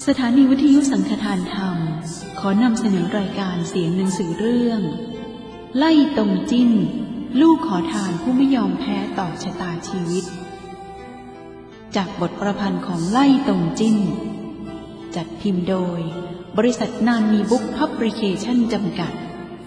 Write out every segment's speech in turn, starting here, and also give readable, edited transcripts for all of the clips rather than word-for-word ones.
สถานีวิทยุสังฆทานธรรมขอนำเสนอรายการเสียงหนังสือเรื่องไล่ตงจิ้นลูกขอทานผู้ไม่ยอมแพ้ต่อชะตาชีวิตจากบทประพันธ์ของไล่ตงจิ้นจัดพิมพ์โดยบริษัทนานมีบุ๊กพับลิเคชั่นจำกัด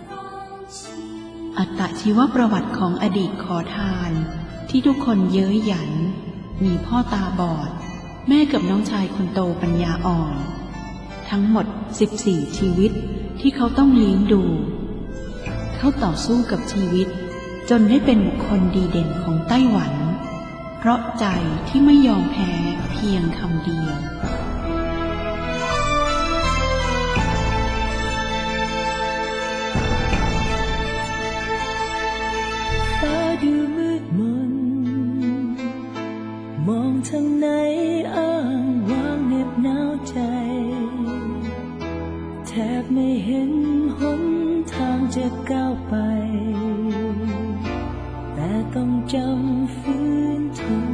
อัตชีวประวัติของอดีตขอทานที่ทุกคนเย้ยหยันมีพ่อตาบอดแม่กับน้องชายคนโตปัญญาอ่อนทั้งหมด14ชีวิตที่เขาต้องเลี้ยงดูเขาต่อสู้กับชีวิตจนได้เป็นบุคคลดีเด่นของไต้หวันเพราะใจที่ไม่ยอมแพ้เพียงคำเดียวฟ้าดูมืดมนมองทางไหนอ้างว้างเหน็บหนาวใจแทบไม่เห็นหนทางจะก้าวไปแต่ต้องจำฝืนทน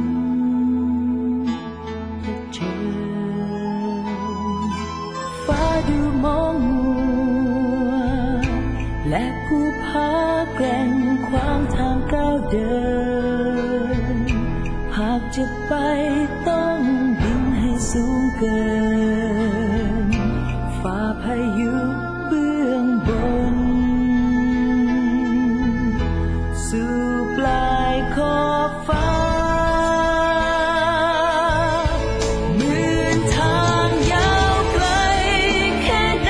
เผชิญฟ้าดูมองมัวและผู้พาแกร่งขวางทางก้าวเดินหากจะไปต้องบินให้สูงเกินฝ่าพายุเบื้องบนสู่ปลายขอบฟ้าเหมือนทางยาวไกลแค่ไหน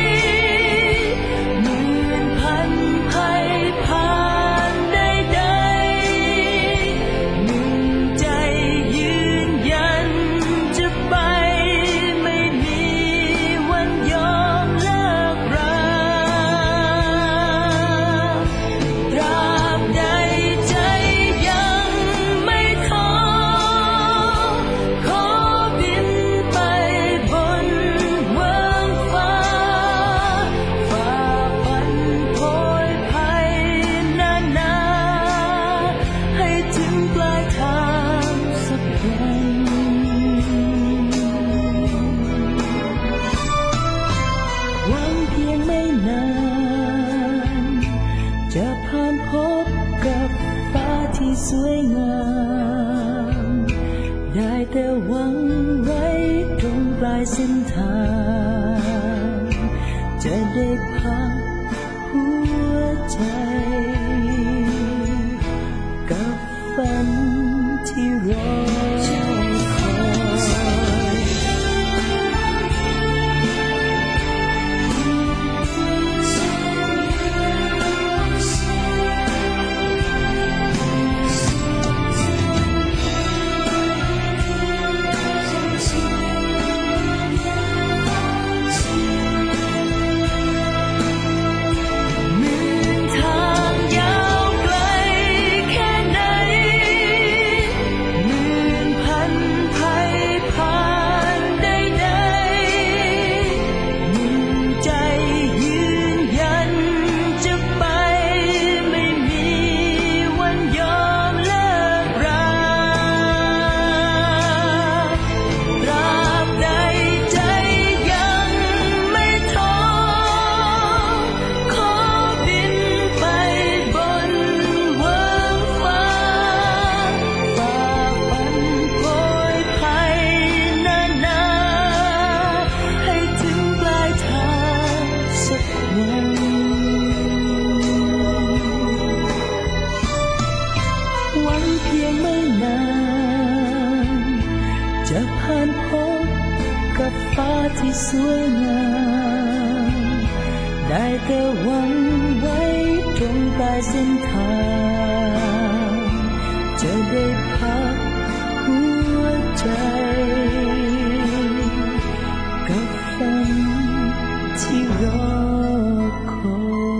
เหมือนพันภัยผ่านใดๆหนึ่งใจยืนยันจะไปไม่มีวันยอมเลิกราตราบใดใจยังไม่ท้อขอบินไปบนเมืองฟ้าฝ่าฟันโผยภัยนานาให้ถึงปลายทางสักวันหวังเพียงไม่นานจะผ่านพบกับฟ้าที่สวยงามได้แต่หวังไว้ตรงปลายเส้นทางจะได้พักหัวใจกับฝันที่รอคอยเหมือนทางยาวไกลแค่ไหนเหมือนพันภัยผ่านใดๆหนึ่งใจยืนยันจะไปไม่มีวันยอมเลิกราตราบใดใจยังไม่ท้อขอบินไปบนเวิ้งฟ้าฝ่าฟันโผยภัยนานาให้ถึงปลายทางสักวันหวังเพียงไม่นานจะผ่านพบกับฟ้าที่สวยงามได้แต่หวังไว้ตรงปลายเส้นทางจะได้พักหัวใจกับฝันที่รอคอย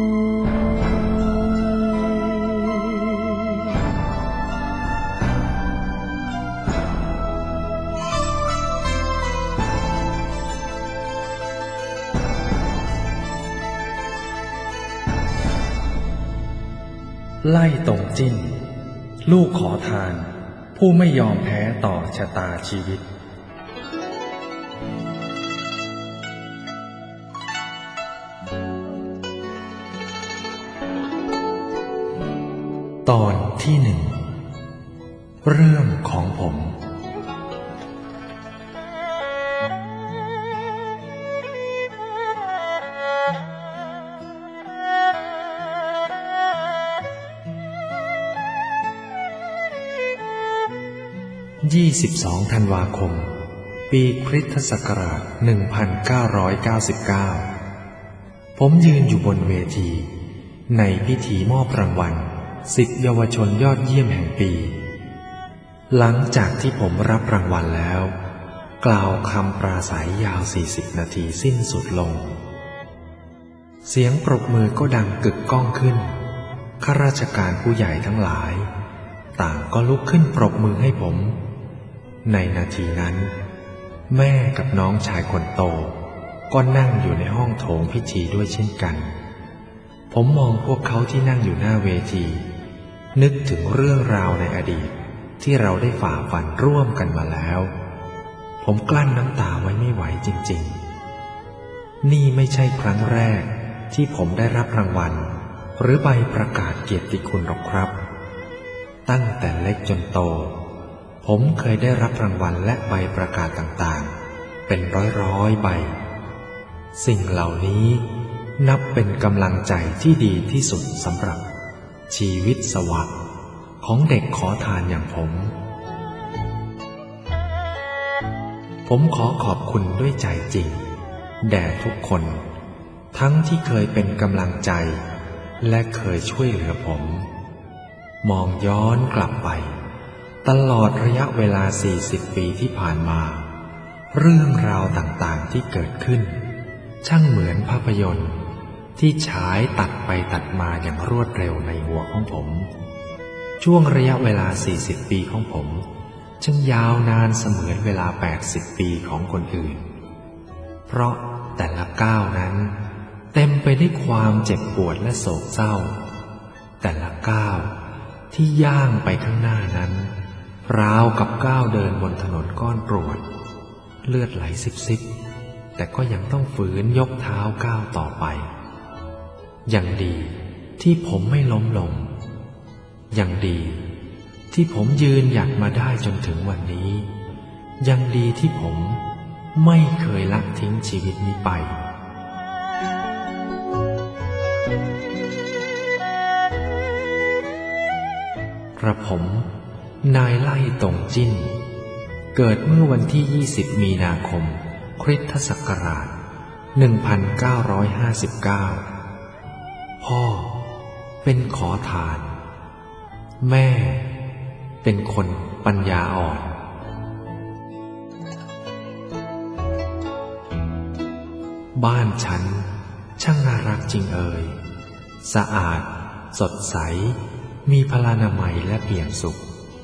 ไล่ตงจิ้นลูกขอทาน ผู้ไม่ยอมแพ้ต่อชะตาชีวิตตอนที่หนึ่งเรื่องของผม22 ธันวาคมปีคริสตศักราช 1999 ผมยืนอยู่บนเวทีในพิธีมอบรางวัลศิษย์เยาวชนยอดเยี่ยมแห่งปีหลังจากที่ผมรับรางวัลแล้วกล่าวคำปราศรัยยาว40 นาทีสิ้นสุดลงเสียงปรบมือก็ดังกึกก้องขึ้นข้าราชการผู้ใหญ่ทั้งหลายต่างก็ลุกขึ้นปรบมือให้ผมในนาทีนั้นแม่กับน้องชายคนโตก็นั่งอยู่ในห้องโถงพิธีด้วยเช่นกันผมมองพวกเขาที่นั่งอยู่หน้าเวทีนึกถึงเรื่องราวในอดีตที่เราได้ฝ่าฟันร่วมกันมาแล้วผมกลั้นน้ำตาไว้ไม่ไหวจริงๆนี่ไม่ใช่ครั้งแรกที่ผมได้รับรางวัลหรือใบประกาศเกียรติคุณหรอกครับตั้งแต่เล็กจนโตผมเคยได้รับรางวัลและใบประกาศต่างๆเป็นร้อยๆใบสิ่งเหล่านี้นับเป็นกำลังใจที่ดีที่สุดสำหรับชีวิตสวะของเด็กขอทานอย่างผมขอขอบคุณด้วยใจจริงแด่ทุกคนทั้งที่เคยเป็นกำลังใจและเคยช่วยเหลือผมมองย้อนกลับไปตลอดระยะเวลา40 ปีที่ผ่านมาเรื่องราวต่างๆที่เกิดขึ้นช่างเหมือนภาพยนตร์ที่ฉายตัดไปตัดมาอย่างรวดเร็วในหัวของผมช่วงระยะเวลา40 ปีของผมช่างยาวนานเสมือนเวลา80 ปีของคนอื่นเพราะแต่ละก้าวนั้นเต็มไปด้วยความเจ็บปวดและโศกเศร้าแต่ละก้าวที่ย่างไปข้างหน้านั้นราวกับก้าวเดินบนถนนก้อนกรวดเลือดไหลซิบๆแต่ก็ยังต้องฝืนยกเท้าก้าวต่อไปยังดีที่ผมไม่ล้มลงยังดีที่ผมยืนหยัดมาได้จนถึงวันนี้ยังดีที่ผมไม่เคยละทิ้งชีวิตนี้ไปกระผมนายไล่ตงจิ้นเกิดเมื่อวันที่20 มีนาคมคริสตศักราช 1959 พ่อเป็นขอทานแม่เป็นคนปัญญาอ่อนบ้านฉันช่างน่ารักจริงเอ่ยสะอาดสดใสมีพลานามัยและเปี่ยมสุข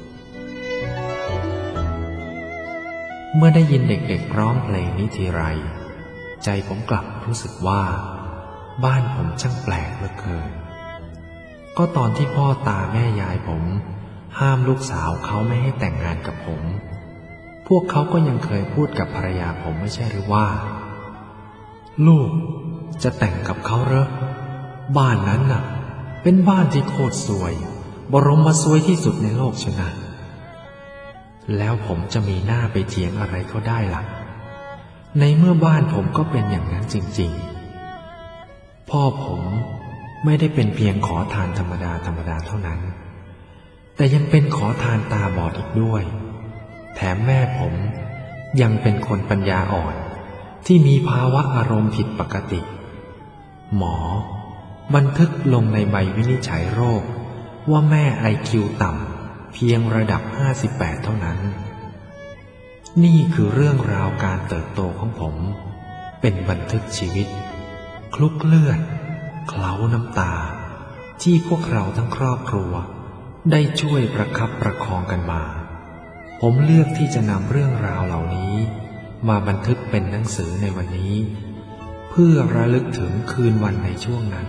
เมื่อได้ยินเด็กๆร้องเพลงนี้ทีไรใจผมกลับรู้สึกว่าบ้านผมช่างแปลกเหลือเกินก็ตอนที่พ่อตาแม่ยายผมห้ามลูกสาวเขาไม่ให้แต่งงานกับผมพวกเขาก็ยังเคยพูดกับภรรยาผมไม่ใช่หรือว่าลูกจะแต่งกับเขาเหรอบ้านนั้นน่ะเป็นบ้านที่โคตรสวยบรมซวยที่สุดในโลกชนะแล้วผมจะมีหน้าไปเถียงอะไรเขาได้ล่ะในเมื่อบ้านผมก็เป็นอย่างนั้นจริงๆพ่อผมไม่ได้เป็นเพียงขอทานธรรมดาเท่านั้นแต่ยังเป็นขอทานตาบอดอีกด้วยแถมแม่ผมยังเป็นคนปัญญาอ่อนที่มีภาวะอารมณ์ผิดปกติหมอบันทึกลงในใบวินิจฉัยโรคว่าแม่ IQ ต่ำเพียงระดับ58เท่านั้นนี่คือเรื่องราวการเติบโตของผมเป็นบันทึกชีวิตคลุกเลือดเคล้าน้ำตาที่พวกเราทั้งครอบครัวได้ช่วยประคับประคองกันมาผมเลือกที่จะนำเรื่องราวเหล่านี้มาบันทึกเป็นหนังสือในวันนี้เพื่อระลึกถึงคืนวันในช่วงนั้น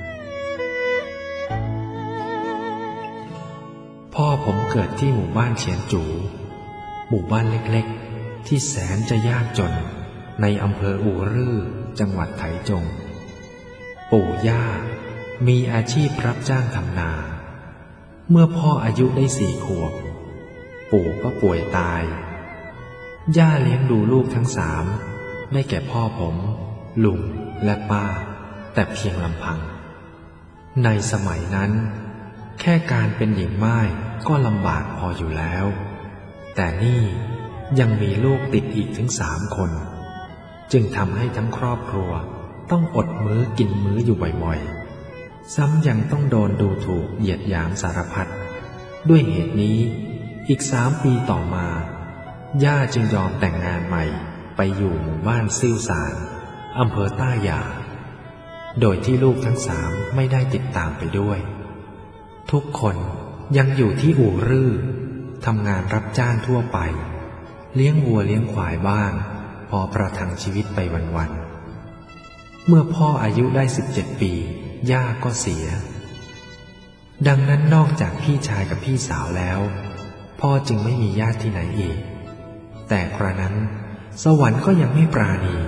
พ่อผมเกิดที่หมู่บ้านเฉียนจูหมู่บ้านเล็กๆที่แสนจะยากจนในอำเภออู่รื่อจังหวัดไถจงปู่ย่ามีอาชีพรับจ้างทำนาเมื่อพ่ออายุได้4 ขวบปู่ก็ป่วยตายย่าเลี้ยงดูลูกทั้ง3ได้แก่พ่อผมลุงและป้าแต่เพียงลำพังในสมัยนั้นแค่การเป็นหญิงม่ายก็ลำบากพออยู่แล้วแต่นี่ยังมีลูกติดอีกถึง3 คนจึงทำให้ทั้งครอบครัวต้องอดมื้อกินมื้ออยู่บ่อยๆซ้ำยังต้องโดนดูถูกเหยียดหยามสารพัดด้วยเหตุนี้อีก3 ปีต่อมาย่าจึงยอมแต่งงานใหม่ไปอยู่หมู่บ้านซิ่วสานอำเภอต้าหย่าโดยที่ลูกทั้ง3ไม่ได้ติดตามไปด้วยทุกคนยังอยู่ที่อู่รือทำงานรับจ้างทั่วไปเลี้ยงวัวเลี้ยงควายบ้างพอประทังชีวิตไปวันๆเมื่อพ่ออายุได้17 ปีย่าก็เสียดังนั้นนอกจากพี่ชายกับพี่สาวแล้วพ่อจึงไม่มีญาติที่ไหนอีกแต่ครานั้นสวรรค์ก็ยังไม่ปราณี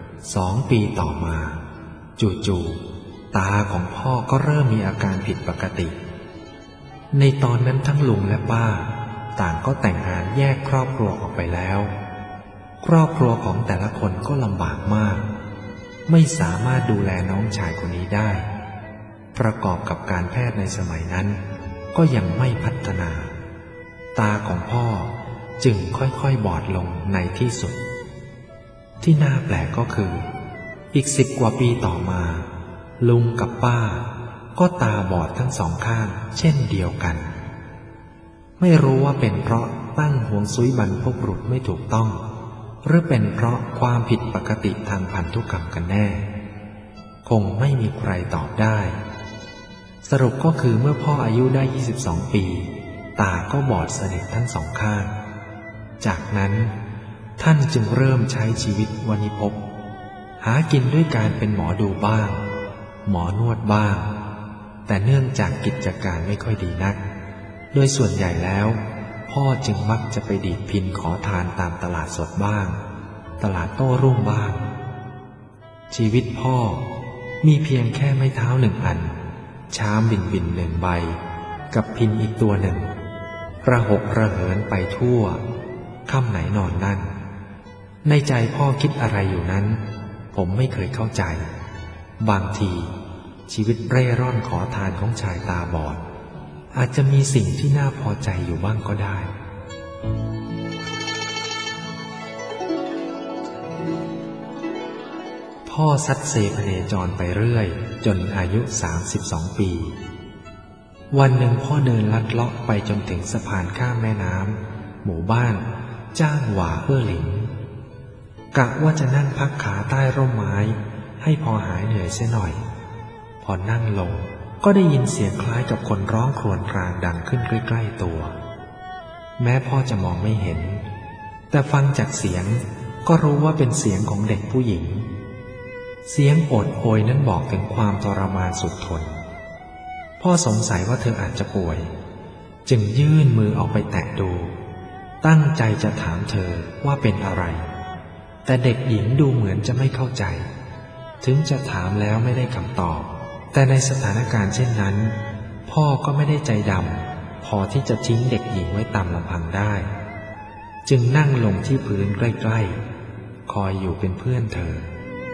2 ปีต่อมาจู่ๆตาของพ่อก็เริ่มมีอาการผิดปกติในตอนนั้นทั้งลุงและป้าต่างก็แต่งงานแยกครอบครัวออกไปแล้วครอบครัวของแต่ละคนก็ลำบากมากไม่สามารถดูแลน้องชายคนนี้ได้ประกอบกับการแพทย์ในสมัยนั้นก็ยังไม่พัฒนาตาของพ่อจึงค่อยๆบอดลงในที่สุดที่น่าแปลกก็คืออีก10 กว่าปีต่อมาลุงกับป้าก็ตาบอดทั้ง2 ข้างเช่นเดียวกันไม่รู้ว่าเป็นเพราะตั้งฮวงซุยบรรพบุรุษไม่ถูกต้องหรือเป็นเพราะความผิดปกติทางพันธุกรรมกันแน่คงไม่มีใครตอบได้สรุปก็คือเมื่อพ่ออายุได้22 ปีตาก็บอดสนิททั้ง2 ข้างจากนั้นท่านจึงเริ่มใช้ชีวิตวณิพกหากินด้วยการเป็นหมอดูบ้างหมอนวดบ้างแต่เนื่องจากกิจการไม่ค่อยดีนักโดยส่วนใหญ่แล้วพ่อจึงมักจะไปดีดพินขอทานตามตลาดสดบ้างตลาดโต้รุ่งบ้างชีวิตพ่อมีเพียงแค่ไม้เท้า1 อันชามบิน1 ใบกับพินอีกตัวหนึ่งระหกระเหินไปทั่วค่ำไหนนอนนั่นในใจพ่อคิดอะไรอยู่นั้นผมไม่เคยเข้าใจบางทีชีวิตเร่ร่อนขอทานของชายตาบอดอาจจะมีสิ่งที่น่าพอใจอยู่บ้างก็ได้พ่อซัดเซพเนจรไปเรื่อยจนอายุ32 ปีวันหนึ่งพ่อเดินลัดเลาะไปจนถึงสะพานข้ามแม่น้ำหมู่บ้านจ้างหว่าหลิงกะว่าจะนั่งพักขาใต้ร่มไม้ให้พอหายเหนื่อยเสียหน่อยพอนั่งลงก็ได้ยินเสียงคล้ายกับคนร้องครวญครางดังขึ้นใกล้ๆตัวแม้พ่อจะมองไม่เห็นแต่ฟังจากเสียงก็รู้ว่าเป็นเสียงของเด็กผู้หญิงเสียงโอดโอยนั้นบอกถึงความทรมานสุดทนพ่อสงสัยว่าเธออาจจะป่วยจึงยื่นมือออกไปแตะดูตั้งใจจะถามเธอว่าเป็นอะไรแต่เด็กหญิงดูเหมือนจะไม่เข้าใจถึงจะถามแล้วไม่ได้คำตอบแต่ในสถานการณ์เช่นนั้นพ่อก็ไม่ได้ใจดำพอที่จะทิ้งเด็กหญิงไว้ตามลำพังได้จึงนั่งลงที่พื้นใกล้ๆคอยอยู่เป็นเพื่อนเธอ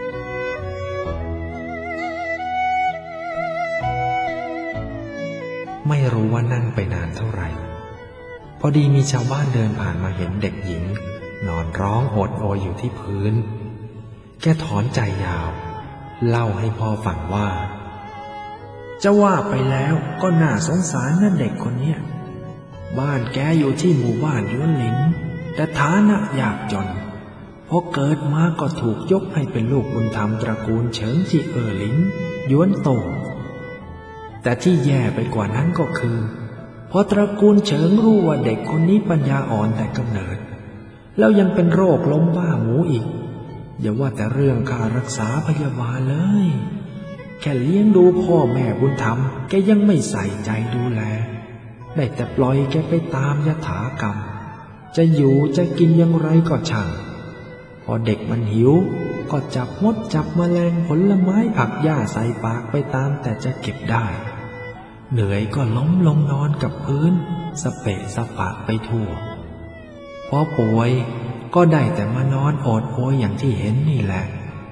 ไม่รู้ว่านั่งไปนานเท่าไหร่พอดีมีชาวบ้านเดินผ่านมาเห็นเด็กหญิงนอนร้องโอดโอยอยู่ที่พื้นแกถอนใจยาวเล่าให้พ่อฟังว่าจะว่าไปแล้วก็น่าสงสารนั่นเด็กคนเนี้ยบ้านแกอยู่ที่หมู่บ้านยวนหลินแต่ฐานะยากจนพอเกิดมาก็ถูกยกให้เป็นลูกบุญธรรมตระกูลเฉิงจีหลินยวนโตแต่ที่แย่ไปกว่านั้นก็คือพอตระกูลเฉิงรู้ว่าเด็กคนนี้ปัญญาอ่อนแต่กำเนิดแล้วยังเป็นโรคล้มบ้าหมูอีกอย่าว่าแต่เรื่องค่ารักษาพยาบาลเลยแค่เลี้ยงดูพ่อแม่บุญธรรมแกยังไม่ใส่ใจดูแลได้แต่ปล่อยแกไปตามยถากรรมจะอยู่จะกินอย่างไรก็ช่างพอเด็กมันหิวก็จับมดจับแมลงผลไม้ผักหญ้าใส่ปากไปตามแต่จะเก็บได้เหนื่อยก็ล้มลงนอนกับพื้นสเปะสปะไปทั่วพอป่วยก็ได้แต่มานอนโอดโอยอย่างที่เห็นนี่แหละ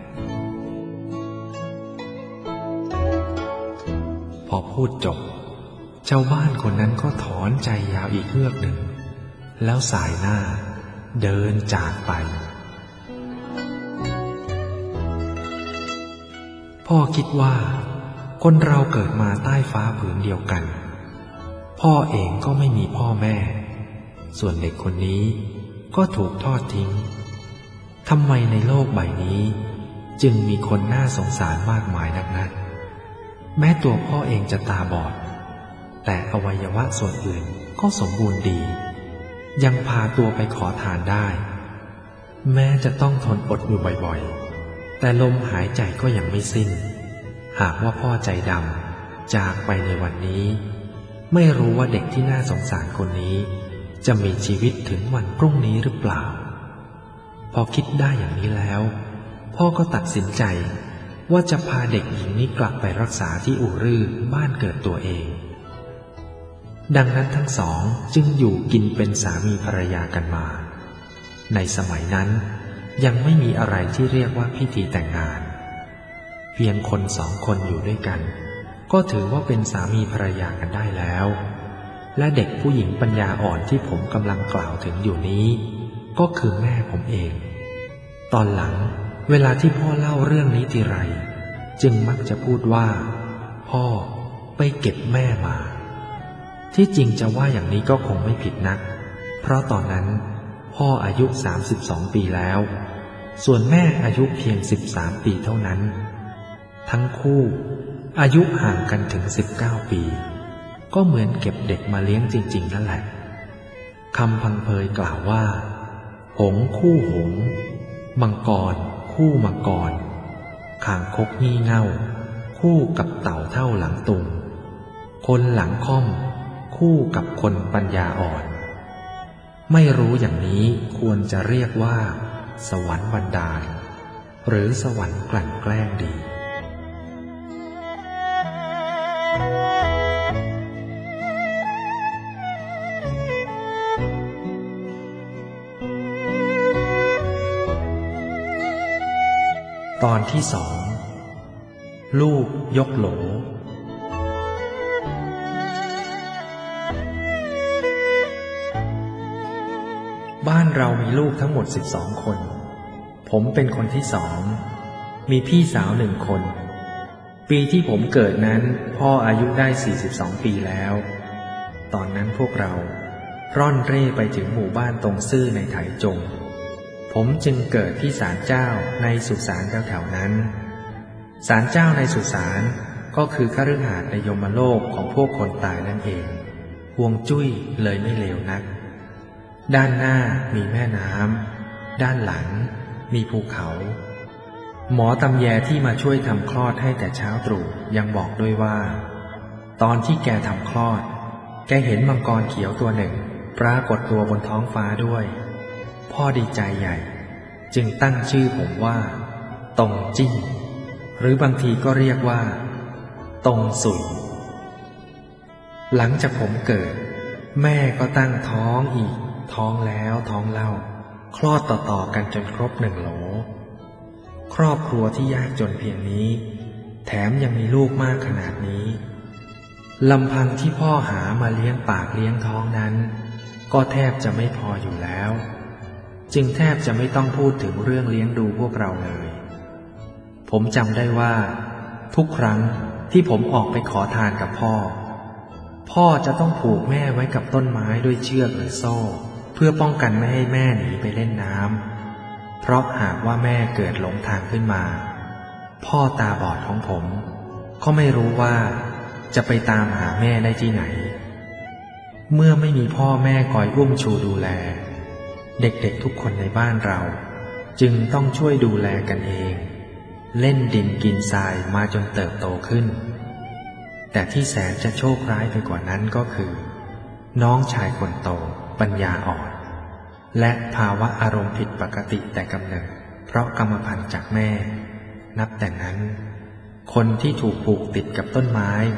พอพูดจบชาวบ้านคนนั้นก็ถอนใจยาวอีกเฮือกหนึ่งแล้วสายหน้าเดินจากไปพ่อคิดว่าคนเราเกิดมาใต้ฟ้าผืนเดียวกันพ่อเองก็ไม่มีพ่อแม่ส่วนเด็กคนนี้ก็ถูกทอดทิ้งทำไมในโลกใบนี้จึงมีคนน่าสงสารมากมายนักนะแม้ตัวพ่อเองจะตาบอดแต่อวัยวะส่วนอื่นก็สมบูรณ์ดียังพาตัวไปขอทานได้แม้จะต้องทนอดอยู่บ่อยๆแต่ลมหายใจก็ยังไม่สิ้นหากว่าพ่อใจดำจากไปในวันนี้ไม่รู้ว่าเด็กที่น่าสงสารคนนี้จะมีชีวิตถึงวันพรุ่งนี้หรือเปล่าพอคิดได้อย่างนี้แล้วพ่อก็ตัดสินใจว่าจะพาเด็กหญิงนี้กลับไปรักษาที่อู่รื้อบ้านเกิดตัวเองดังนั้นทั้งสองจึงอยู่กินเป็นสามีภรรยากันมาในสมัยนั้นยังไม่มีอะไรที่เรียกว่าพิธีแต่งงานเพียงคนสองคนอยู่ด้วยกันก็ถือว่าเป็นสามีภรรยากันได้แล้วและเด็กผู้หญิงปัญญาอ่อนที่ผมกำลังกล่าวถึงอยู่นี้ก็คือแม่ผมเองตอนหลังเวลาที่พ่อเล่าเรื่องนี้ทีไรจึงมักจะพูดว่าพ่อไปเก็บแม่มาที่จริงจะว่าอย่างนี้ก็คงไม่ผิดนักเพราะตอนนั้นพ่ออายุ32 ปีแล้วส่วนแม่อายุเพียง13 ปีเท่านั้นทั้งคู่อายุห่างกันถึง19 ปีก็เหมือนเก็บเด็กมาเลี้ยงจริงๆนั่นแหละคำพังเพยกล่าวว่าหงส์คู่หงส์มังกรคู่มังกรคางคกงี่เง่าคู่กับเต่าเท่าหลังตุงคนหลังค่อมคู่กับคนปัญญาอ่อนไม่รู้อย่างนี้ควรจะเรียกว่าสวรรค์บันดาลหรือสวรรค์กลั่นแกล้งดีตอนที่2ลูกยกโหลบ้านเรามีลูกทั้งหมด12 คนผมเป็นคนที่2มีพี่สาว1 คนปีที่ผมเกิดนั้นพ่ออายุได้42 ปีแล้วตอนนั้นพวกเราร่อนเร่ไปถึงหมู่บ้านตรงซื่อในไถจงผมจึงเกิดที่ศาลเจ้าในสุสานแถวๆนั้นศาลเจ้าในสุสานก็คือคฤหาสน์ในยมโลกของพวกคนตายนั่นเองฮวงจุ้ยเลยไม่เลวนักด้านหน้ามีแม่น้ำด้านหลังมีภูเขาหมอตำแยที่มาช่วยทำคลอดให้แต่เช้าตรู่ยังบอกด้วยว่าตอนที่แกทำคลอดแกเห็นมังกรเขียวตัวหนึ่งปรากฏตัวบนท้องฟ้าด้วยพ่อดีใจใหญ่จึงตั้งชื่อผมว่าตงจิ้งหรือบางทีก็เรียกว่าตงสุยหลังจากผมเกิดแม่ก็ตั้งท้องอีกท้องแล้วท้องเล่าคลอดต่อๆกันจนครบ1 โหลครอบครัวที่ยากจนเพียงนี้แถมยังมีลูกมากขนาดนี้ลำพังที่พ่อหามาเลี้ยงปากเลี้ยงท้องนั้นก็แทบจะไม่พออยู่แล้วจึงแทบจะไม่ต้องพูดถึงเรื่องเลี้ยงดูพวกเราเลยผมจำได้ว่าทุกครั้งที่ผมออกไปขอทานกับพ่อจะต้องผูกแม่ไว้กับต้นไม้ด้วยเชือกหรือโซ่เพื่อป้องกันไม่ให้แม่หนีไปเล่นน้ำเพราะหากว่าแม่เกิดหลงทางขึ้นมาพ่อตาบอดของผมก็ไม่รู้ว่าจะไปตามหาแม่ได้ที่ไหนเมื่อไม่มีพ่อแม่คอยอุ้มชูดูแลเด็กๆทุกคนในบ้านเราจึงต้องช่วยดูแลกันเองเล่นดินกินทรายมาจนเติบโตขึ้นแต่ที่แสนจะโชคร้ายไปกว่านั้นก็คือน้องชายคนโตปัญญาอ่อนและภาวะอารมณ์ผิดปกติแต่กำเนิดเพราะกรรมพันธุ์จากแม่นับแต่นั้นคนที่ถูกผูกติดกับต้นไม้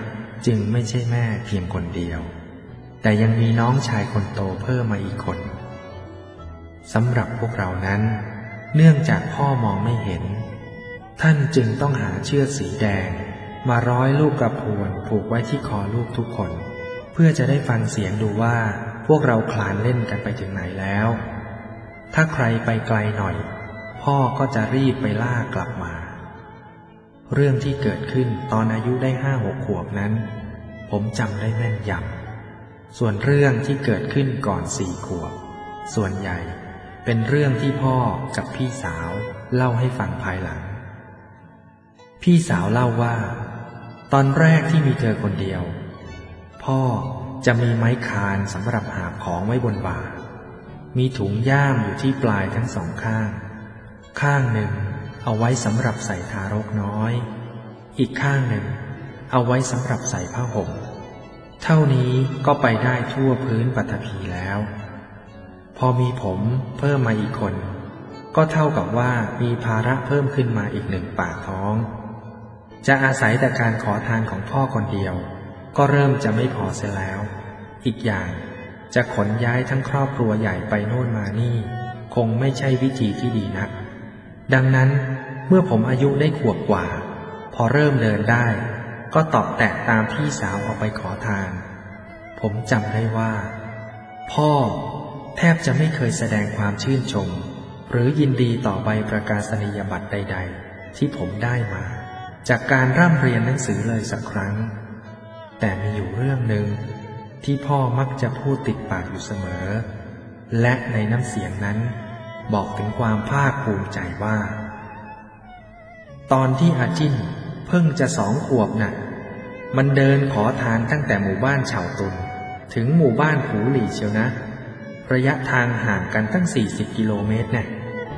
จึงไม่ใช่แม่เพียงคนเดียวแต่ยังมีน้องชายคนโตเพิ่มมาอีกคนสำหรับพวกเรานั้นเนื่องจากพ่อมองไม่เห็นท่านจึงต้องหาเชือกสีแดงมาร้อยลูกกระพวนผูกไว้ที่คอลูกทุกคนเพื่อจะได้ฟังเสียงดูว่าพวกเราคลานเล่นกันไปถึงไหนแล้วถ้าใครไปไกลหน่อยพ่อก็จะรีบไปลากกลับมาเรื่องที่เกิดขึ้นตอนอายุได้5-6 ขวบนั้นผมจำได้แม่นยำส่วนเรื่องที่เกิดขึ้นก่อน4 ขวบส่วนใหญ่เป็นเรื่องที่พ่อกับพี่สาวเล่าให้ฟังภายหลังพี่สาวเล่าว่าตอนแรกที่มีเธอคนเดียวพ่อจะมีไม้คานสำหรับหาของไว้บนบ่ามีถุงย่ามอยู่ที่ปลายทั้งสองข้างข้างหนึ่งเอาไว้สำหรับใส่ทารกน้อยอีกข้างหนึ่งเอาไว้สำหรับใส่ผ้าห่มเท่านี้ก็ไปได้ทั่วพื้นปฐพีแล้วพอมีผมเพิ่มมาอีกคนก็เท่ากับว่ามีภาระเพิ่มขึ้นมาอีก1 ปากท้องจะอาศัยแต่การขอทานของพ่อคนเดียวก็เริ่มจะไม่พอเสียแล้วอีกอย่างจะขนย้ายทั้งครอบครัวใหญ่ไปโน่นมานี่คงไม่ใช่วิธีที่ดีนักดังนั้นเมื่อผมอายุได้ขวบกว่าพอเริ่มเดินได้ก็ตอบแตะตามพี่สาวออกไปขอทานผมจำได้ว่าพ่อแทบจะไม่เคยแสดงความชื่นชมหรือยินดีต่อใบประกาศนียบัตรใดๆที่ผมได้มาจากการร่ำเรียนหนังสือเลยสักครั้งแต่มีอยู่เรื่องหนึ่งที่พ่อมักจะพูดติดปากอยู่เสมอและในน้ำเสียงนั้นบอกถึงความภาคภูมิใจว่าตอนที่อาจิ้นเพิ่งจะ2 ขวบน่ะมันเดินขอทานตั้งแต่หมู่บ้านเฉาตุนถึงหมู่บ้านผูหลี่เชียวนะระยะทางห่างกันตั้ง40 กิโลเมตรเนี่ย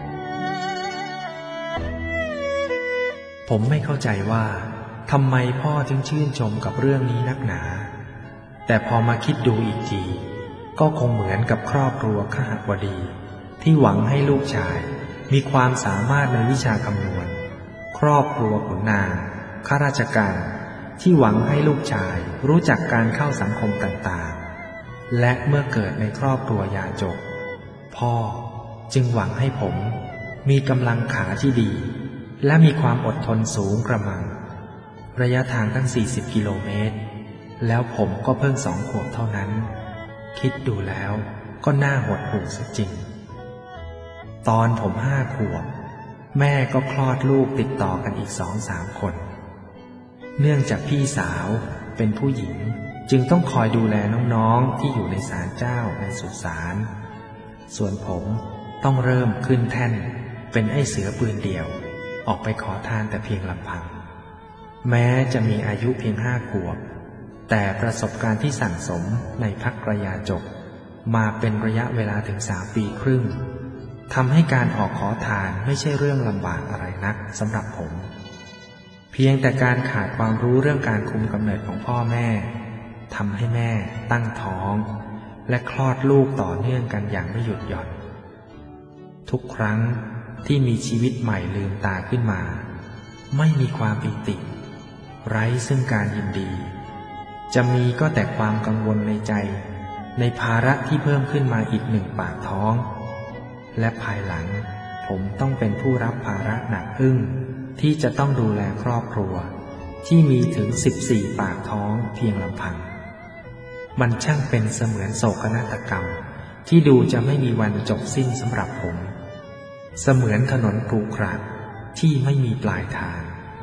ผมไม่เข้าใจว่าทำไมพ่อถึงชื่นชมกับเรื่องนี้นักหนาแต่พอมาคิดดูอีกทีก็คงเหมือนกับครอบครัวขหบดีที่หวังให้ลูกชายมีความสามารถในวิชาคำนวณครอบครัวขุนนางข้าราชการที่หวังให้ลูกชายรู้จักการเข้าสังคมต่างๆและเมื่อเกิดในครอบครัวยาจกพ่อจึงหวังให้ผมมีกำลังขาที่ดีและมีความอดทนสูงกระมังระยะทางตั้ง40 กิโลเมตรแล้วผมก็เพิ่ง2 ขวบเท่านั้นคิดดูแล้วก็น่าหดหู่ซะจริงตอนผม5 ขวบแม่ก็คลอดลูกติดต่อกันอีก2-3 คนเนื่องจากพี่สาวเป็นผู้หญิงจึงต้องคอยดูแลน้องๆที่อยู่ในศาลเจ้าในสุสานส่วนผมต้องเริ่มขึ้นแท่นเป็นไอ้เสือปืนเดี่ยวออกไปขอทานแต่เพียงลำพังแม้จะมีอายุเพียง5 ขวบแต่ประสบการณ์ที่สั่งสมในภักรยาจกมาเป็นระยะเวลาถึง3 ปีครึ่งทำให้การออกขอทานไม่ใช่เรื่องลำบากอะไรนักสำหรับผมเพียงแต่การขาดความรู้เรื่องการคุมกำเนิดของพ่อแม่ทำให้แม่ตั้งท้องและคลอดลูกต่อเนื่องกันอย่างไม่หยุดหย่อนทุกครั้งที่มีชีวิตใหม่ลืมตาขึ้นมาไม่มีความปิติไร้ซึ่งการยินดีจะมีก็แต่ความกังวลในใจในภาระที่เพิ่มขึ้นมาอีก1 ปากท้องและภายหลังผมต้องเป็นผู้รับภาระหนักอึ้งที่จะต้องดูแลครอบครัวที่มีถึง14 ปากท้องเพียงลำพังมันช่างเป็นเสมือนโศกนาฏกรรมที่ดูจะไม่มีวันจบสิ้นสำหรับผมเสมือนถนนกรุขระที่ไม่มีปลายทาง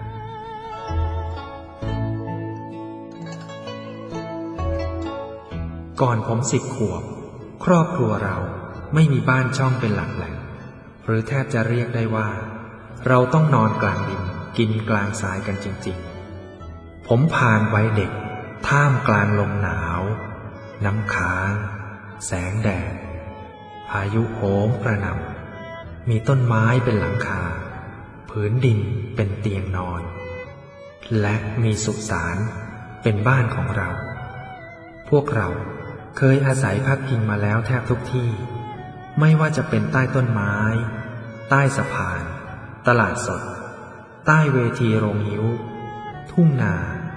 ก่อนผม10 ขวบครอบครัวเราไม่มีบ้านช่องเป็นหลักแหล่งหรือแทบจะเรียกได้ว่าเราต้องนอนกลางดินกินกลางทรายกันจริงๆผมผ่านวัยเด็กท่ามกลางลมหนาวน้ำค้างแสงแดดพายุโหมกระหน่ำมีต้นไม้เป็นหลังคาผืนดินเป็นเตียงนอนและมีสุสานเป็นบ้านของเราพวกเราเคยอาศัยพักพิงมาแล้วแทบทุกที่ไม่ว่าจะเป็นใต้ต้นไม้ใต้สะพานตลาดสดใต้เวทีโรงยิ้วทุ่งนา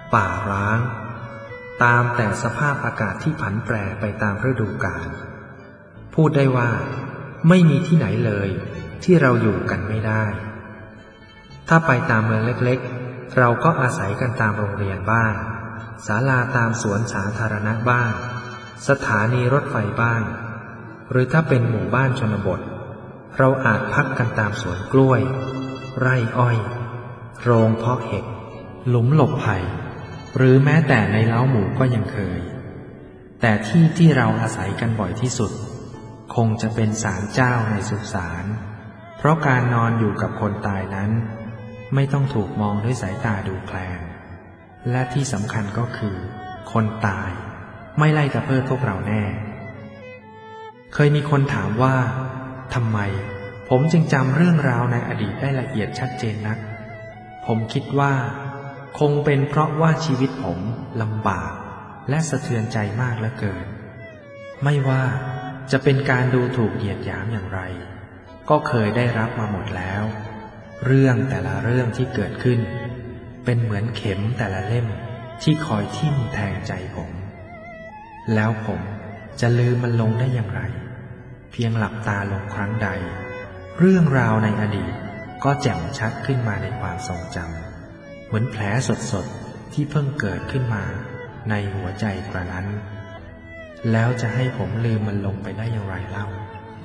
ป่าร้างตามแต่สภาพอากาศที่ผันแปรไปตามฤดูกาลพูดได้ว่าไม่มีที่ไหนเลยที่เราอยู่กันไม่ได้ถ้าไปตามเมืองเล็กๆเราก็อาศัยกันตามโรงเรียนบ้างศาลาตามสวนสาธารณะบ้างสถานีรถไฟบ้างหรือถ้าเป็นหมู่บ้านชนบทเราอาจพักกันตามสวนกล้วยไร่อ้อยโรงเพาะเห็ดหลุมหลบภัยหรือแม้แต่ในเล้าหมูก็ยังเคยแต่ที่เราอาศัยกันบ่อยที่สุดคงจะเป็นศาลเจ้าในสุสานเพราะการนอนอยู่กับคนตายนั้นไม่ต้องถูกมองด้วยสายตาดูแคลนและที่สำคัญก็คือคนตายไม่ไล่ตะเพิดพวกเราแน่เคยมีคนถามว่าทำไมผมจึงจำเรื่องราวในอดีตได้ละเอียดชัดเจนนักผมคิดว่าคงเป็นเพราะว่าชีวิตผมลำบากและสะเทือนใจมากเหลือเกินไม่ว่าจะเป็นการดูถูกเหยียดหยามอย่างไรก็เคยได้รับมาหมดแล้วเรื่องแต่ละเรื่องที่เกิดขึ้นเป็นเหมือนเข็มแต่ละเล่มที่คอยทิ่มแทงใจผมแล้วผมจะลืมมันลงได้อย่างไรเพียงหลับตาลงครั้งใดเรื่องราวในอดีตก็แจ่มชัดขึ้นมาในความทรงจำเหมือนแผลสดๆที่เพิ่งเกิดขึ้นมาในหัวใจกระนั้นแล้วจะให้ผมลืมมันลงไปได้อย่างไรเล่า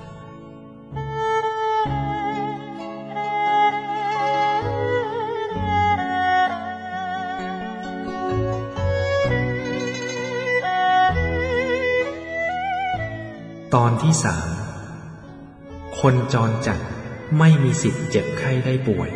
ตอนที่ 3คนจรจัดไม่มีสิทธิ์เจ็บไข้ได้ป่วย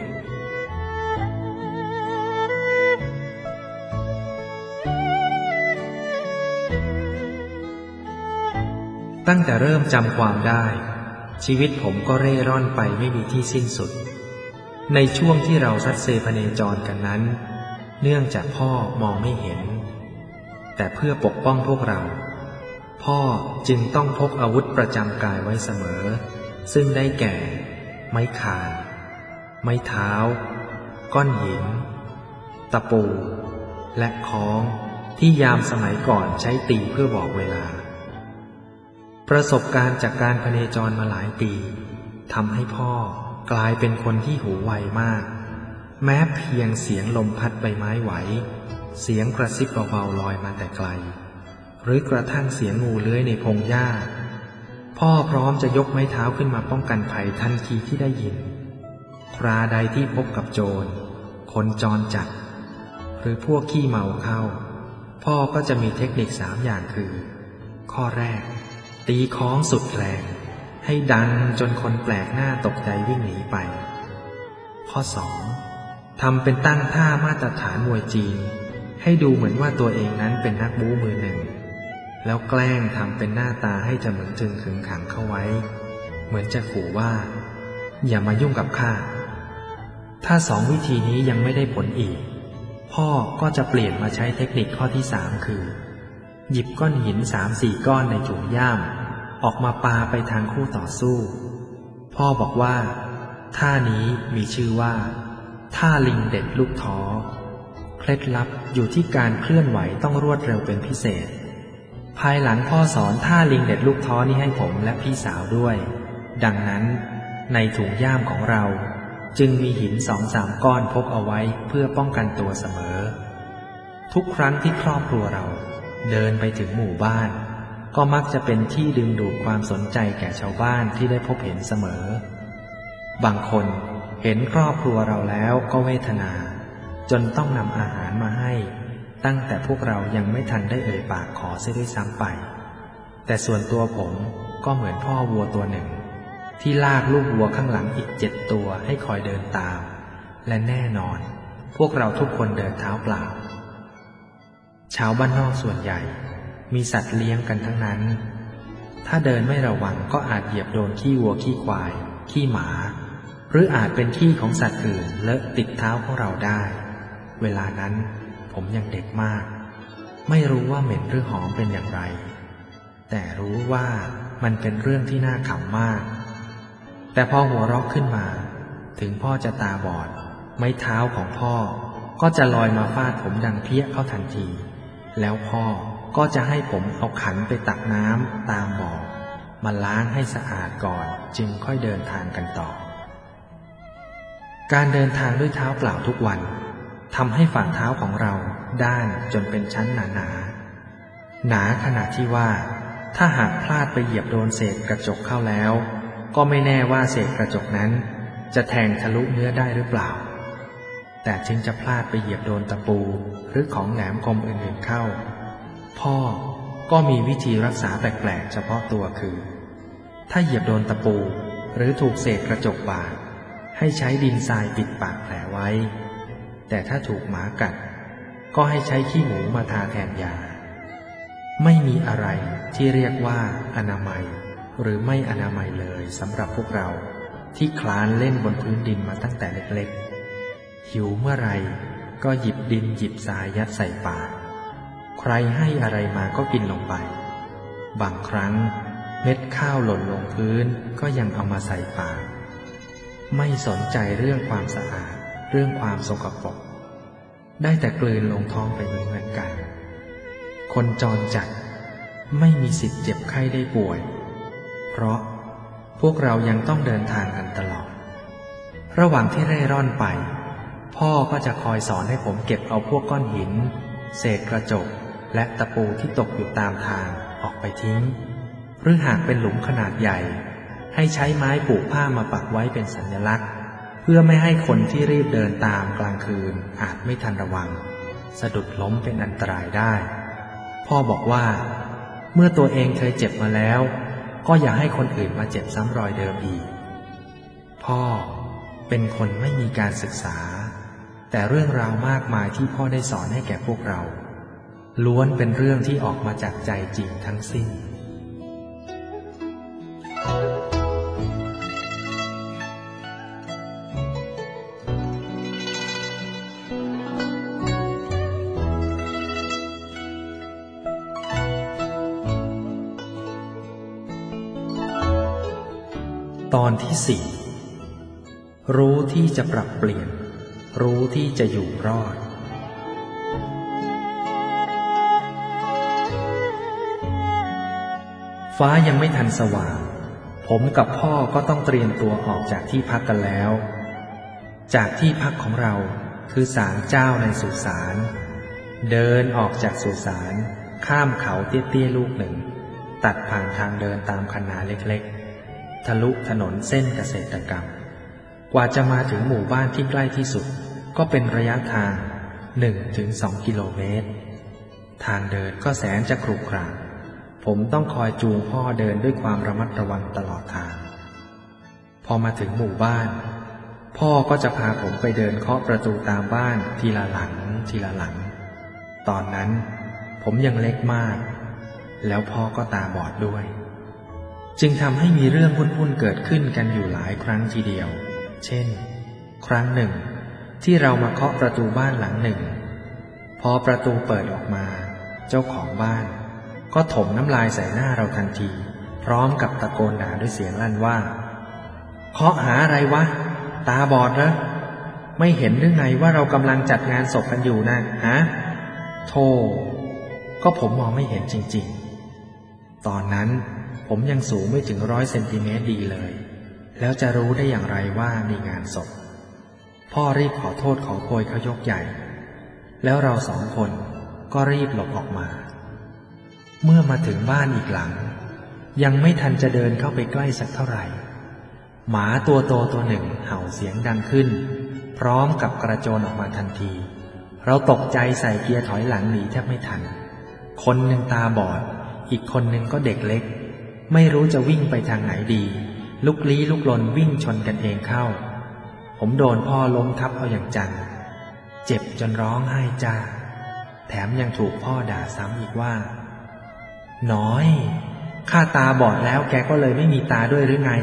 ตั้งแต่เริ่มจำความได้ชีวิตผมก็เร่ร่อนไปไม่มีที่สิ้นสุดในช่วงที่เราซัดเซพเนจรกันนั้นเนื่องจากพ่อมองไม่เห็นแต่เพื่อปกป้องพวกเราพ่อจึงต้องพกอาวุธประจำกายไว้เสมอซึ่งได้แก่ไม้ข่านไม้เท้าก้อนหินตะปูและค้องที่ยามสมัยก่อนใช้ตีเพื่อบอกเวลาประสบการณ์จากการพเนจรมาหลายปีทำให้พ่อกลายเป็นคนที่หูไวมากแม้เพียงเสียงลมพัดใบไม้ไหวเสียงกระซิบเบาๆลอยมาแต่ไกลหรือกระทั่งเสียงงูเลื้อยในพงหญ้าพ่อพร้อมจะยกไม้เท้าขึ้นมาป้องกันภัยทันทีที่ได้ยินคราใดที่พบกับโจรคนจรจัดหรือพวกขี้เมาเข้าพ่อก็จะมีเทคนิค3 อย่างคือข้อแรกตีค้องสุดแรงให้ดังจนคนแปลกหน้าตกใจวิ่งหนีไปข้อ 2ทำเป็นตั้งท่ามาตรฐานมวยจีนให้ดูเหมือนว่าตัวเองนั้นเป็นนักบู๊มือหนึ่งแล้วแกล้งทำเป็นหน้าตาให้จะเหมือนจึงขึงขังเข้าไว้เหมือนจะขู่ว่าอย่ามายุ่งกับข้าถ้า2 วิธีนี้ยังไม่ได้ผลอีกพ่อก็จะเปลี่ยนมาใช้เทคนิคข้อที่ 3คือหยิบก้อนหิน 3-4 ก้อนในถุงย่ามออกมาปาไปทางคู่ต่อสู้พ่อบอกว่าท่านี้มีชื่อว่าท่าลิงเด็ดลูกท้อเคล็ดลับอยู่ที่การเคลื่อนไหวต้องรวดเร็วเป็นพิเศษภายหลังพ่อสอนท่าลิงเด็ดลูกท้อนี้ให้ผมและพี่สาวด้วยดังนั้นในถุงย่ามของเราจึงมีหิน 2-3 ก้อนพกเอาไว้เพื่อป้องกันตัวเสมอทุกครั้งที่ครอบครัวเราเดินไปถึงหมู่บ้านก็มักจะเป็นที่ดึงดูดความสนใจแก่ชาวบ้านที่ได้พบเห็นเสมอบางคนเห็นครอบครัวเราแล้วก็เวทนาจนต้องนำอาหารมาให้ตั้งแต่พวกเรายังไม่ทันได้เอ่ยปากขอเสียด้วยซ้ำไปแต่ส่วนตัวผมก็เหมือนพ่อวัวตัวหนึ่งที่ลากลูกวัวข้างหลังอีก7 ตัวให้คอยเดินตามและแน่นอนพวกเราทุกคนเดินเท้าเปล่าชาวบ้านนอกส่วนใหญ่มีสัตว์เลี้ยงกันทั้งนั้นถ้าเดินไม่ระวังก็อาจเหยียบโดนขี้วัวขี้ควายขี้หมาหรืออาจเป็นขี้ของสัตว์อื่นเลอะติดเท้าของเราได้เวลานั้นผมยังเด็กมากไม่รู้ว่าเหม็นหรือหอมเป็นอย่างไรแต่รู้ว่ามันเป็นเรื่องที่น่าขำมากแต่พอหัวเราะขึ้นมาถึงพ่อจะตาบอดไม้เท้าของพ่อก็จะลอยมาฟาดผมดังเพี้ยเข้าทันทีแล้วพ่อก็จะให้ผมเอาขันไปตักน้ำตามบ่อมาล้างให้สะอาดก่อนจึงค่อยเดินทางกันต่อการเดินทางด้วยเท้าเปล่าทุกวันทำให้ฝ่าเท้าของเราด้านจนเป็นชั้นหนาขนาดที่ว่าถ้าหากพลาดไปเหยียบโดนเศษกระจกเข้าแล้วก็ไม่แน่ว่าเศษกระจกนั้นจะแทงทะลุเนื้อได้หรือเปล่าแต่จึงจะพลาดไปเหยียบโดนตะปูหรือของแหลมคมอื่นๆเข้าพ่อก็มีวิธีรักษาแปลกๆเฉพาะตัวคือถ้าเหยียบโดนตะปูหรือถูกเศษกระจกบาดให้ใช้ดินทรายปิดปากแผลไว้แต่ถ้าถูกหมากัดก็ให้ใช้ขี้หมูมาทาแทนยาไม่มีอะไรที่เรียกว่าอนามัยหรือไม่อนามัยเลยสำหรับพวกเราที่คลานเล่นบนพื้นดินมาตั้งแต่เล็กๆหิวเมื่อไรก็หยิบดินหยิบทรายยัดใส่ปากใครให้อะไรมาก็กินลงไปบางครั้งเม็ดข้าวหล่นลงพื้นก็ยังเอามาใส่ปากไม่สนใจเรื่องความสะอาดเรื่องความสกปรกได้แต่กลืนลงท้องไปเหมือนกันคนจรจัดไม่มีสิทธิ์เจ็บไข้ได้ป่วยเพราะพวกเรายังต้องเดินทางกันตลอดระหว่างที่เร่ร่อนไปพ่อก็จะคอยสอนให้ผมเก็บเอาพวกก้อนหินเศษกระจกและตะปูที่ตกอยู่ตามทางออกไปทิ้งหรือหากเป็นหลุมขนาดใหญ่ให้ใช้ไม้ผูกผ้ามาปักไว้เป็นสัญลักษณ์เพื่อไม่ให้คนที่รีบเดินตามกลางคืนอาจไม่ทันระวังสะดุดล้มเป็นอันตรายได้พ่อบอกว่าเมื่อตัวเองเคยเจ็บมาแล้วก็อย่าให้คนอื่นมาเจ็บซ้ำรอยเดิมอีกพ่อเป็นคนไม่มีการศึกษาแต่เรื่องราวมากมายที่พ่อได้สอนให้แก่พวกเราล้วนเป็นเรื่องที่ออกมาจากใจจริงทั้งสิ้นตอนที่ 4รู้ที่จะปรับเปลี่ยนรู้ที่จะอยู่รอดฟ้ายังไม่ทันสว่างผมกับพ่อก็ต้องเตรียมตัวออกจากที่พักกันแล้วจากที่พักของเราคือศาลเจ้าในสุสานเดินออกจากสุสานข้ามเขาเตี้ยๆลูกหนึ่งตัดผ่านทางเดินตามคันนาเล็กๆทะลุถนนเส้นเกษตรกรรมกว่าจะมาถึงหมู่บ้านที่ใกล้ที่สุดก็เป็นระยะทาง 1-2 กิโลเมตรทางเดินก็แสนจะขรุขระผมต้องคอยจูงพ่อเดินด้วยความระมัดระวังตลอดทางพอมาถึงหมู่บ้านพ่อก็จะพาผมไปเดินเคาะประตูตามบ้านทีละหลังทีละหลังตอนนั้นผมยังเล็กมากแล้วพ่อก็ตาบอดด้วยจึงทำให้มีเรื่องวุ่นๆเกิดขึ้นกันอยู่หลายครั้งทีเดียวเช่นครั้งหนึ่งที่เรามาเคาะประตูบ้านหลังหนึ่งพอประตูเปิดออกมาเจ้าของบ้านก็ถมน้ำลายใส่หน้าเราทันทีพร้อมกับตะโกนด่าด้วยเสียงลั่นว่าเคาะหาอะไรวะตาบอดเหรอไม่เห็นหรือไงว่าเรากำลังจัดงานศพกันอยู่นะฮะโธ่ก็ผมมองไม่เห็นจริงๆตอนนั้นผมยังสูงไม่ถึง100 เซนติเมตรดีเลยแล้วจะรู้ได้อย่างไรว่ามีงานศพพ่อรีบขอโทษขอโพยเขายกใหญ่แล้วเราสองคนก็รีบหลบออกมาเมื่อมาถึงบ้านอีกหลังยังไม่ทันจะเดินเข้าไปใกล้สักเท่าไหร่หมาตัวโตตัวหนึ่งเห่าเสียงดังขึ้นพร้อมกับกระโจนออกมาทันทีเราตกใจใส่เกียร์ถอยหลังหนีแทบไม่ทันคนหนึ่งตาบอดอีกคนหนึ่งก็เด็กเล็กไม่รู้จะวิ่งไปทางไหนดีลุกลี้ลุกลนวิ่งชนกันเองเข้าผมโดนพ่อล้มทับเอาอย่างจังเจ็บจนร้องไห้จ้าแถมยังถูกพ่อด่าซ้ำอีกว่าน้อยข้าตาบอดแล้วแกก็เลยไม่มีตาด้วยหรือไง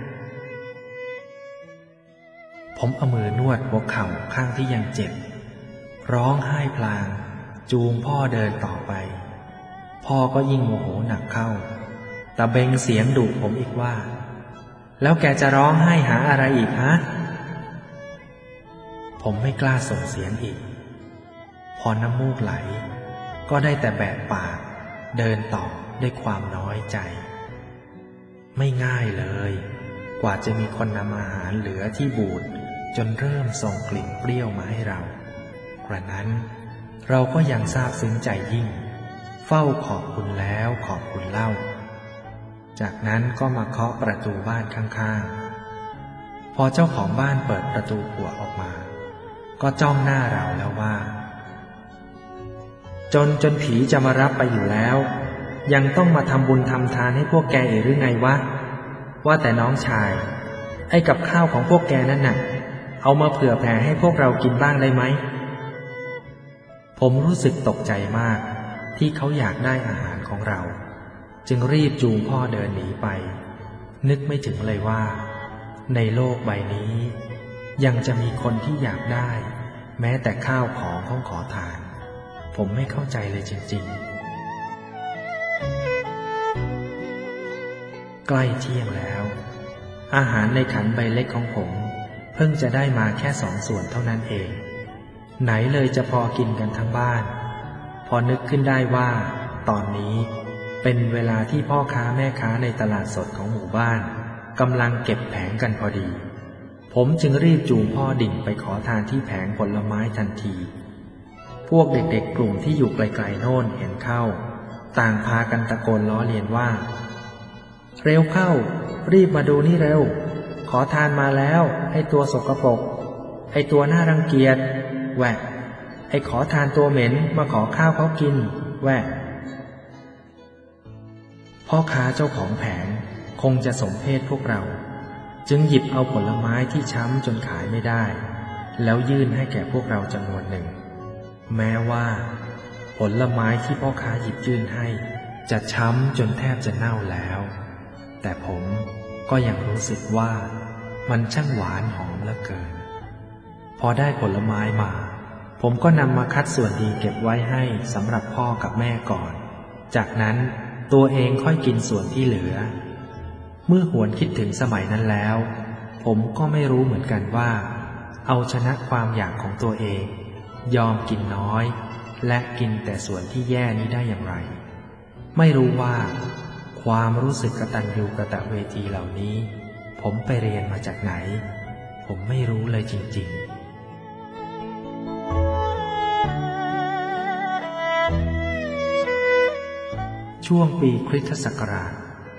ผมเอามือนวดหัวเข่าข้างที่ยังเจ็บร้องไห้พลางจูงพ่อเดินต่อไปพ่อก็ยิ่งโมโหหนักเข้าตะเบงเสียงดุผมอีกว่าแล้วแกจะร้องไห้หาอะไรอีกฮะผมไม่กล้าส่งเสียงอีกพอน้ำมูกไหลก็ได้แต่แบะปากเดินต่อด้วยความน้อยใจไม่ง่ายเลยกว่าจะมีคนนำอาหารเหลือที่บูดจนเริ่มส่งกลิ่นเปรี้ยวมาให้เรากระนั้นเราก็ยังซาบซึ้งใจยิ่งเฝ้าขอบคุณแล้วขอบคุณเล่าจากนั้นก็มาเคาะประตูบ้านข้างๆพอเจ้าของบ้านเปิดประตูผัวออกมาก็จ้องหน้าเราแล้วว่าจนผีจะมารับไปอยู่แล้วยังต้องมาทำบุญทำทานให้พวกแกอีกหรือไงวะว่าแต่น้องชายไอ้กับข้าวของพวกแกนั่นน่ะเอามาเผื่อแผ่ให้พวกเรากินบ้างได้ไหมผมรู้สึกตกใจมากที่เขาอยากได้อาหารของเราจึงรีบจูงพ่อเดินหนีไปนึกไม่ถึงเลยว่าในโลกใบนี้ยังจะมีคนที่อยากได้แม้แต่ข้าวของขอทานผมไม่เข้าใจเลยจริงๆใกล้เที่ยงแล้วอาหารในขันใบเล็กของผมเพิ่งจะได้มาแค่2 ส่วนเท่านั้นเองไหนเลยจะพอกินกันทั้งบ้านพอนึกขึ้นได้ว่าตอนนี้เป็นเวลาที่พ่อค้าแม่ค้าในตลาดสดของหมู่บ้านกำลังเก็บแผงกันพอดีผมจึงรีบจูงพ่อดิ่งไปขอทานที่แผงผลไม้ทันทีพวกเด็กๆกลุ่มที่อยู่ไกลๆโน่นเห็นเข้าต่างพากันตะโกนล้อเลียนว่าเร็วเข้ารีบมาดูนี่เร็วขอทานมาแล้วไอ้ตัวสกปรกไอ้ตัวน่ารังเกียจแหวะไอ้ขอทานตัวเหม็นมาขอข้าวเขากินแหวะพ่อค้าเจ้าของแผงคงจะสมเพศพวกเราจึงหยิบเอาผลไม้ที่ช้ำจนขายไม่ได้แล้วยื่นให้แก่พวกเราจำนวนหนึ่งแม้ว่าผลไม้ที่พ่อค้าหยิบยื่นให้จะช้ำจนแทบจะเน่าแล้วแต่ผมก็ยังรู้สึกว่ามันช่างหวานหอมเหลือเกินพอได้ผลไม้มาผมก็นำมาคัดส่วนดีเก็บไว้ให้สำหรับพ่อกับแม่ก่อนจากนั้นตัวเองค่อยกินส่วนที่เหลือเมื่อหวนคิดถึงสมัยนั้นแล้วผมก็ไม่รู้เหมือนกันว่าเอาชนะความอยากของตัวเองยอมกินน้อยและกินแต่ส่วนที่แย่นี้ได้อย่างไรไม่รู้ว่าความรู้สึกกตัญญูกตเวทีเหล่านี้ผมไปเรียนมาจากไหนผมไม่รู้เลยจริงๆช่วงปีคริสตศักราช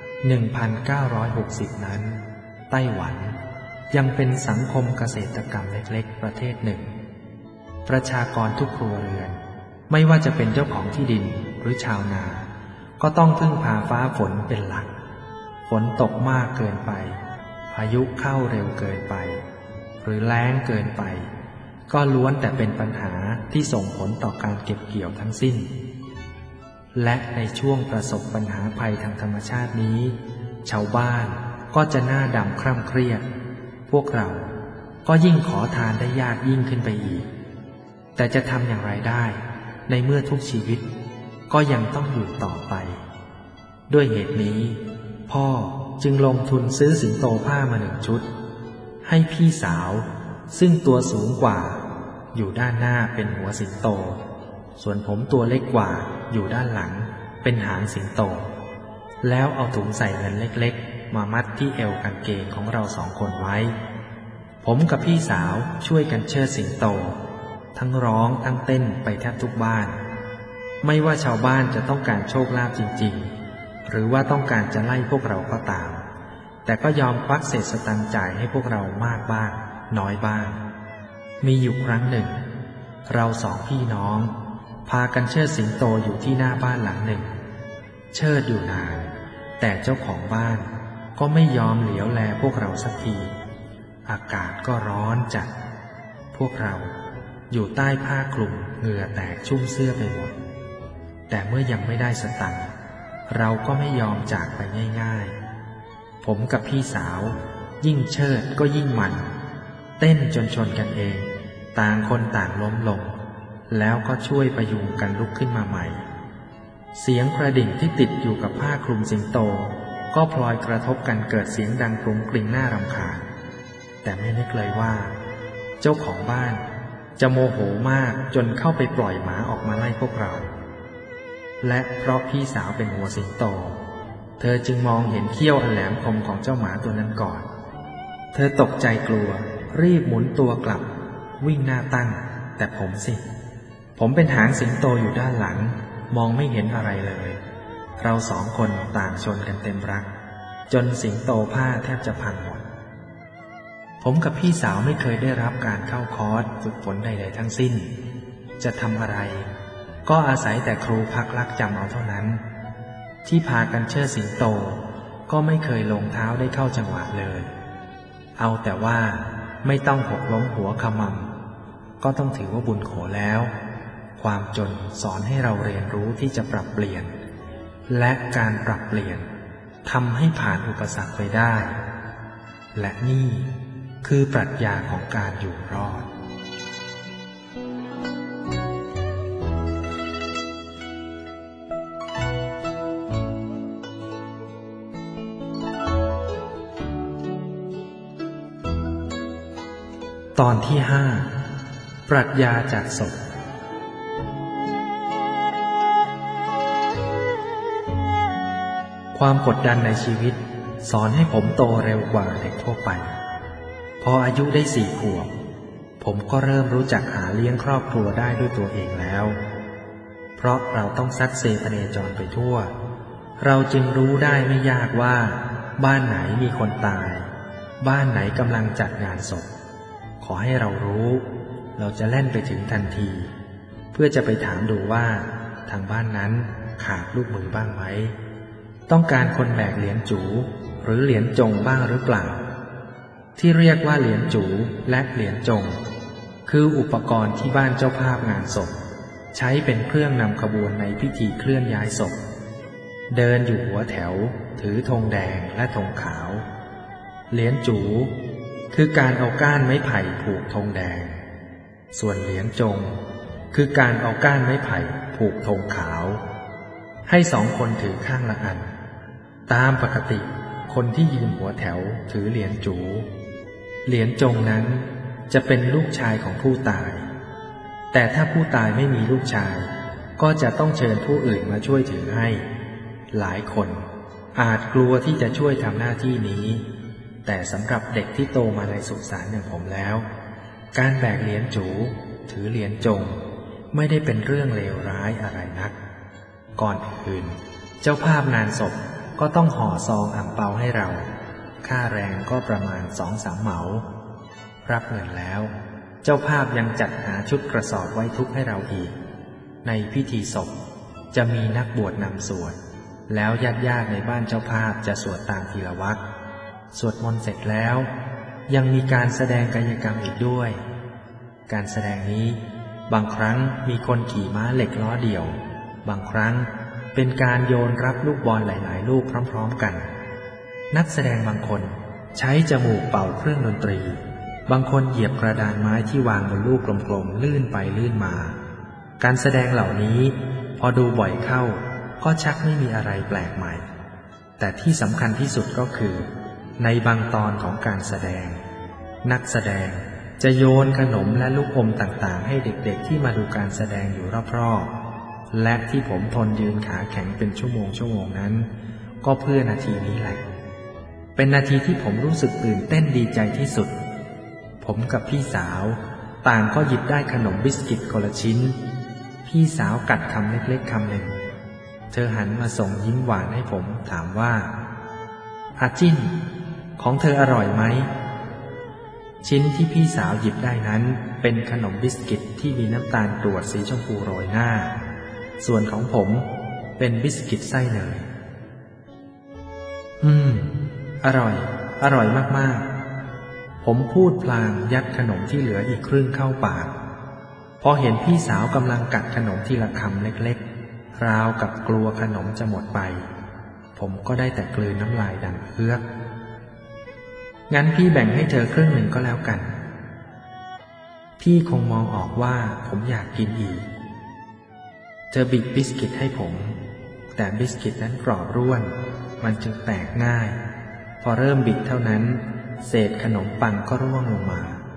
1960 นั้นไต้หวันยังเป็นสังคมเกษตรกรรมเล็กๆประเทศหนึ่งประชากรทุกครัวเรือนไม่ว่าจะเป็นเจ้าของที่ดินหรือชาวนาก็ต้องพึ่งพาฟ้าฝนเป็นหลักฝนตกมากเกินไปพายุเข้าเร็วเกินไปหรือแล้งเกินไปก็ล้วนแต่เป็นปัญหาที่ส่งผลต่อการเก็บเกี่ยวทั้งสิ้นและในช่วงประสบปัญหาภัยทางธรรมชาตินี้ชาวบ้านก็จะหน้าดำคร่ำเครียดพวกเราก็ยิ่งขอทานได้ยากยิ่งขึ้นไปอีกแต่จะทำอย่างไรได้ในเมื่อทุกชีวิตก็ยังต้องอยู่ต่อไปด้วยเหตุนี้พ่อจึงลงทุนซื้อสิงโตผ้ามา1 ชุดให้พี่สาวซึ่งตัวสูงกว่าอยู่ด้านหน้าเป็นหัวสิงโตส่วนผมตัวเล็กกว่าอยู่ด้านหลังเป็นหางสิงโตแล้วเอาถุงใส่เงินเล็กๆมามัดที่เอวกางเกงของเรา2 คนไว้ผมกับพี่สาวช่วยกันเชิดสิงโตทั้งร้องทั้งเต้นไปแทบทุกบ้านไม่ว่าชาวบ้านจะต้องการโชคลาภจริงๆหรือว่าต้องการจะไล่พวกเราก็ตามแต่ก็ยอมควักเศษสตังค์จ่ายให้พวกเรามากบ้างน้อยบ้างมีอยู่ครั้งหนึ่งเรา2 พี่น้องพากันเชิดสิงโตอยู่ที่หน้าบ้านหลังหนึ่งเชิดอยู่นานแต่เจ้าของบ้านก็ไม่ยอมเหลียวแลพวกเราสักทีอากาศก็ร้อนจัดพวกเราอยู่ใต้ผ้าคลุมเหงื่อแตกชุ่มเสื้อไปหมดแต่เมื่อยังไม่ได้สตังค์เราก็ไม่ยอมจากไปง่ายๆผมกับพี่สาวยิ่งเชิดก็ยิ่งมันเต้นจนชนกันเองต่างคนต่างล้มลงแล้วก็ช่วยประยุงกันลุกขึ้นมาใหม่เสียงกระดิ่งที่ติดอยู่กับผ้าคลุมสิงโตก็พลอยกระทบกันเกิดเสียงดังกรุงกริ่งน่ารำคาญแต่ไม่นึกเลยว่าเจ้าของบ้านจะโมโหมากจนเข้าไปปล่อยหมาออกมาไล่พวกเราและเพราะพี่สาวเป็นหัวสิงโตเธอจึงมองเห็นเขี้ยวอันแหลมคมของเจ้าหมาตัวนั้นก่อนเธอตกใจกลัวรีบหมุนตัวกลับวิ่งหน้าตั้งแต่ผมเป็นหางสิงโตอยู่ด้านหลังมองไม่เห็นอะไรเลยเราสองคนต่างชนกันเต็มรักจนสิงโตผ้าแทบจะพังหมดผมกับพี่สาวไม่เคยได้รับการเข้าคอร์สฝึกฝนใดๆทั้งสิ้นจะทำอะไรก็อาศัยแต่ครูพักลักจำเอาเท่านั้นที่พากันเชิดสิงโตก็ไม่เคยลงเท้าได้เข้าจังหวะเลยเอาแต่ว่าไม่ต้องหกล้มหัวขมำก็ต้องถือว่าบุญโขแล้วความจนสอนให้เราเรียนรู้ที่จะปรับเปลี่ยนและการปรับเปลี่ยนทำให้ผ่านอุปสรรคไปได้และนี่คือปรัชญาของการอยู่รอดตอนที่ 5 ปรัชญาจากศพความกดดันในชีวิตสอนให้ผมโตเร็วกว่าเด็กทั่วไปพออายุได้4 ขวบผมก็เริ่มรู้จักหาเลี้ยงครอบครัวได้ด้วยตัวเองแล้วเพราะเราต้องซัดเซพเนจรไปทั่วเราจึงรู้ได้ไม่ยากว่าบ้านไหนมีคนตายบ้านไหนกำลังจัดงานศพขอให้เรารู้เราจะแล่นไปถึงทันทีเพื่อจะไปถามดูว่าทางบ้านนั้นขาดลูกมือบ้างไหมต้องการคนแบกเหรียญจูหรือเหรียญจงบ้างหรือเปล่าที่เรียกว่าเหรียญจูและเหรียญจงคืออุปกรณ์ที่บ้านเจ้าภาพงานศพใช้เป็นเครื่องนำขบวนในพิธีเคลื่อนย้ายศพเดินอยู่หัวแถวถือธงแดงและธงขาวเหรียญจูคือการเอาก้านไม้ไผ่ผูกธงแดงส่วนเหรียญจงคือการเอาก้านไม้ไผ่ผูกธงขาวให้2 คนถือข้างละอันตามปกติคนที่ยืนหัวแถวถือเหรียญจูเหรียญจงนั้นจะเป็นลูกชายของผู้ตายแต่ถ้าผู้ตายไม่มีลูกชายก็จะต้องเชิญผู้อื่นมาช่วยถือให้หลายคนอาจกลัวที่จะช่วยทำหน้าที่นี้แต่สำหรับเด็กที่โตมาในสุสานอย่างผมแล้วการแบกเหรียญจูถือเหรียญจงไม่ได้เป็นเรื่องเลวร้ายอะไรนักก่อนอื่นเจ้าภาพงานศพก็ต้องห่อซองอั่งเปาให้เราค่าแรงก็ประมาณ 2-3 เหมารับเงินแล้วเจ้าภาพยังจัดหาชุดกระสอบไว้ทุกให้เราอีกในพิธีศพจะมีนักบวชนำสวดแล้วญาติในบ้านเจ้าภาพจะสวดตามทีละวรรคสวดมนต์เสร็จแล้วยังมีการแสดงกายกรรมอีกด้วยการแสดงนี้บางครั้งมีคนขี่ม้าเหล็กล้อเดี่ยวบางครั้งเป็นการโยนรับลูกบอลหลายๆลูกพร้อมๆกันนักแสดงบางคนใช้จมูกเป่าเครื่องดนตรีบางคนเหยียบกระดานไม้ที่วางบนลูกกลมๆลื่นไปลื่นมาการแสดงเหล่านี้พอดูบ่อยเข้าก็ชักไม่มีอะไรแปลกใหม่แต่ที่สำคัญที่สุดก็คือในบางตอนของการแสดงนักแสดงจะโยนขนมและลูกอมต่างๆให้เด็กๆที่มาดูการแสดงอยู่รอบๆและที่ผมทนยืนขาแข็งเป็นชั่วโมงนั้นก็เพื่อนาทีนี้แหละเป็นนาทีที่ผมรู้สึกตื่นเต้นดีใจที่สุดผมกับพี่สาวต่างก็หยิบได้ขนมบิสกิตคนละชิ้นพี่สาวกัดคำเล็กๆคำหนึ่งเธอหันมาส่งยิ้มหวานให้ผมถามว่าอาจิ้นของเธออร่อยไหมชิ้นที่พี่สาวหยิบได้นั้นเป็นขนมบิสกิตที่มีน้ำตาลกรวดสีชมพูโรยหน้าส่วนของผมเป็นบิสกิตไส้เนยอร่อยมากๆผมพูดพลางยัดขนมที่เหลืออีกครึ่งเข้าปากพอเห็นพี่สาวกำลังกัดขนมทีละคำเล็กๆราวกับกลัวขนมจะหมดไปผมก็ได้แต่กลืนน้ำลายดังเฮือกงั้นพี่แบ่งให้เธอครึ่งหนึ่งก็แล้วกันพี่คงมองออกว่าผมอยากกินอีกเธอบิดบิสกิตให้ผมแต่บิสกิตนั้นกรอบร่วนมันจึงแตกง่ายพอเริ่มบิดเท่านั้นเศษขนมปังก็ร่วงลงมา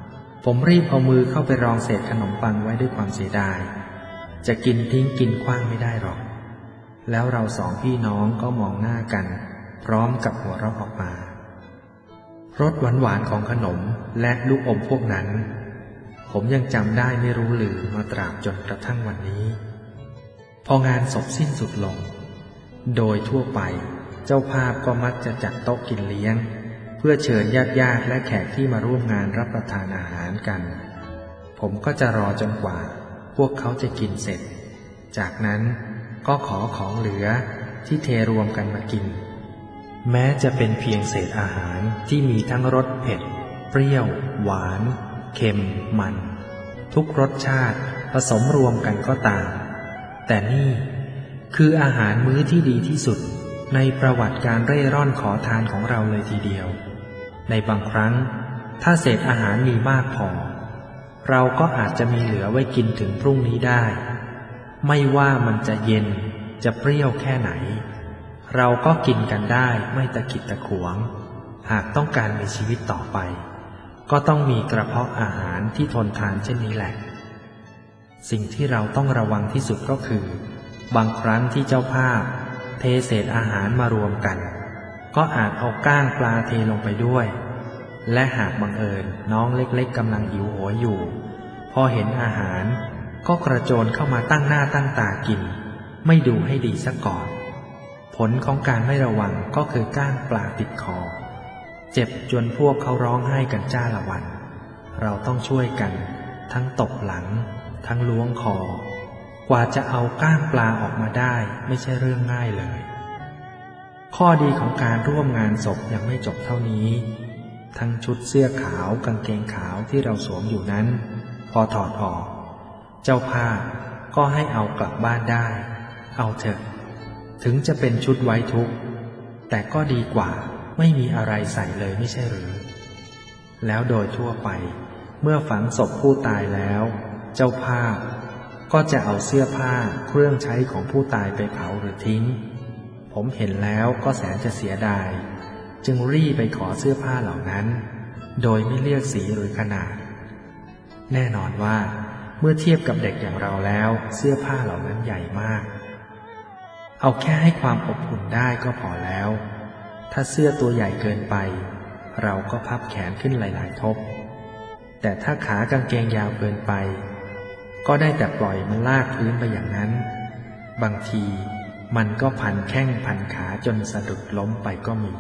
ผมรีบเอามือเข้าไปรองเศษขนมปังไว้ด้วยความเสียดายจะกินทิ้งกินขว้างไม่ได้หรอกแล้วเราสองพี่น้องก็มองหน้ากันพร้อมกับหัวเราะออกมารสหวานๆของขนมและลูกอมพวกนั้นผมยังจำได้ไม่รู้ลืมมาตราบจนกระทั่งวันนี้พองานศพสิ้นสุดลงโดยทั่วไปเจ้าภาพก็มักจะจัดโต๊ะกินเลี้ยงเพื่อเชิญญาติและแขกที่มาร่วมงานรับประทานอาหารกันผมก็จะรอจนกว่าพวกเขาจะกินเสร็จจากนั้นก็ขอของเหลือที่เทรวมกันมากินแม้จะเป็นเพียงเศษอาหารที่มีทั้งรสเผ็ดเปรี้ยวหวานเค็มมันทุกรสชาติผสมรวมกันก็ตามแต่นี่คืออาหารมื้อที่ดีที่สุดในประวัติการเร่ร่อนขอทานของเราเลยทีเดียวในบางครั้งถ้าเศษอาหารมีมากพอเราก็อาจจะมีเหลือไว้กินถึงพรุ่งนี้ได้ไม่ว่ามันจะเย็นจะเปรี้ยวแค่ไหนเราก็กินกันได้ไม่ตะขิดตะขวงหากต้องการมีชีวิตต่อไปก็ต้องมีกระเพาะอาหารที่ทนทานเช่นนี้แหละสิ่งที่เราต้องระวังที่สุดก็คือบางครั้งที่เจ้าภาพเทเศษอาหารมารวมกันก็อาจเอาก้างปลาเทลงไปด้วยและหากบังเอิญน้องเล็กๆกำลังหิวโหยอยู่พอเห็นอาหารก็กระโจนเข้ามาตั้งหน้าตั้งตากินไม่ดูให้ดีซะก่อนผลของการไม่ระวังก็คือก้างปลาติดคอเจ็บจนพวกเขาร้องไห้กันจ้าละวันเราต้องช่วยกันทั้งตบหลังทั้งล้วงคอกว่าจะเอาก้างปลาออกมาได้ไม่ใช่เรื่องง่ายเลยข้อดีของการร่วมงานศพยังไม่จบเท่านี้ทั้งชุดเสื้อขาวกางเกงขาวที่เราสวมอยู่นั้นพอถอดออกเจ้าภาพก็ให้เอากลับบ้านได้เอาเถอะถึงจะเป็นชุดไว้ทุกข์แต่ก็ดีกว่าไม่มีอะไรใส่เลยไม่ใช่หรือแล้วโดยทั่วไปเมื่อฝังศพผู้ตายแล้วเจ้าภาพก็จะเอาเสื้อผ้าเครื่องใช้ของผู้ตายไปเผาหรือทิ้งผมเห็นแล้วก็แสนจะเสียดายจึงรีบไปขอเสื้อผ้าเหล่านั้นโดยไม่เลือกสีหรือขนาดแน่นอนว่าเมื่อเทียบกับเด็กอย่างเราแล้วเสื้อผ้าเหล่านั้นใหญ่มากเอาแค่ให้ความอบอุ่นได้ก็พอแล้วถ้าเสื้อตัวใหญ่เกินไปเราก็พับแขนขึ้นหลายๆทบแต่ถ้าขากางเกงยาวเกินไปก็ได้แต่ปล่อยมันลากพื้นไปอย่างนั้นบางทีมันก็พันแข้งพันขาจนสะดุดล้มไปก็มี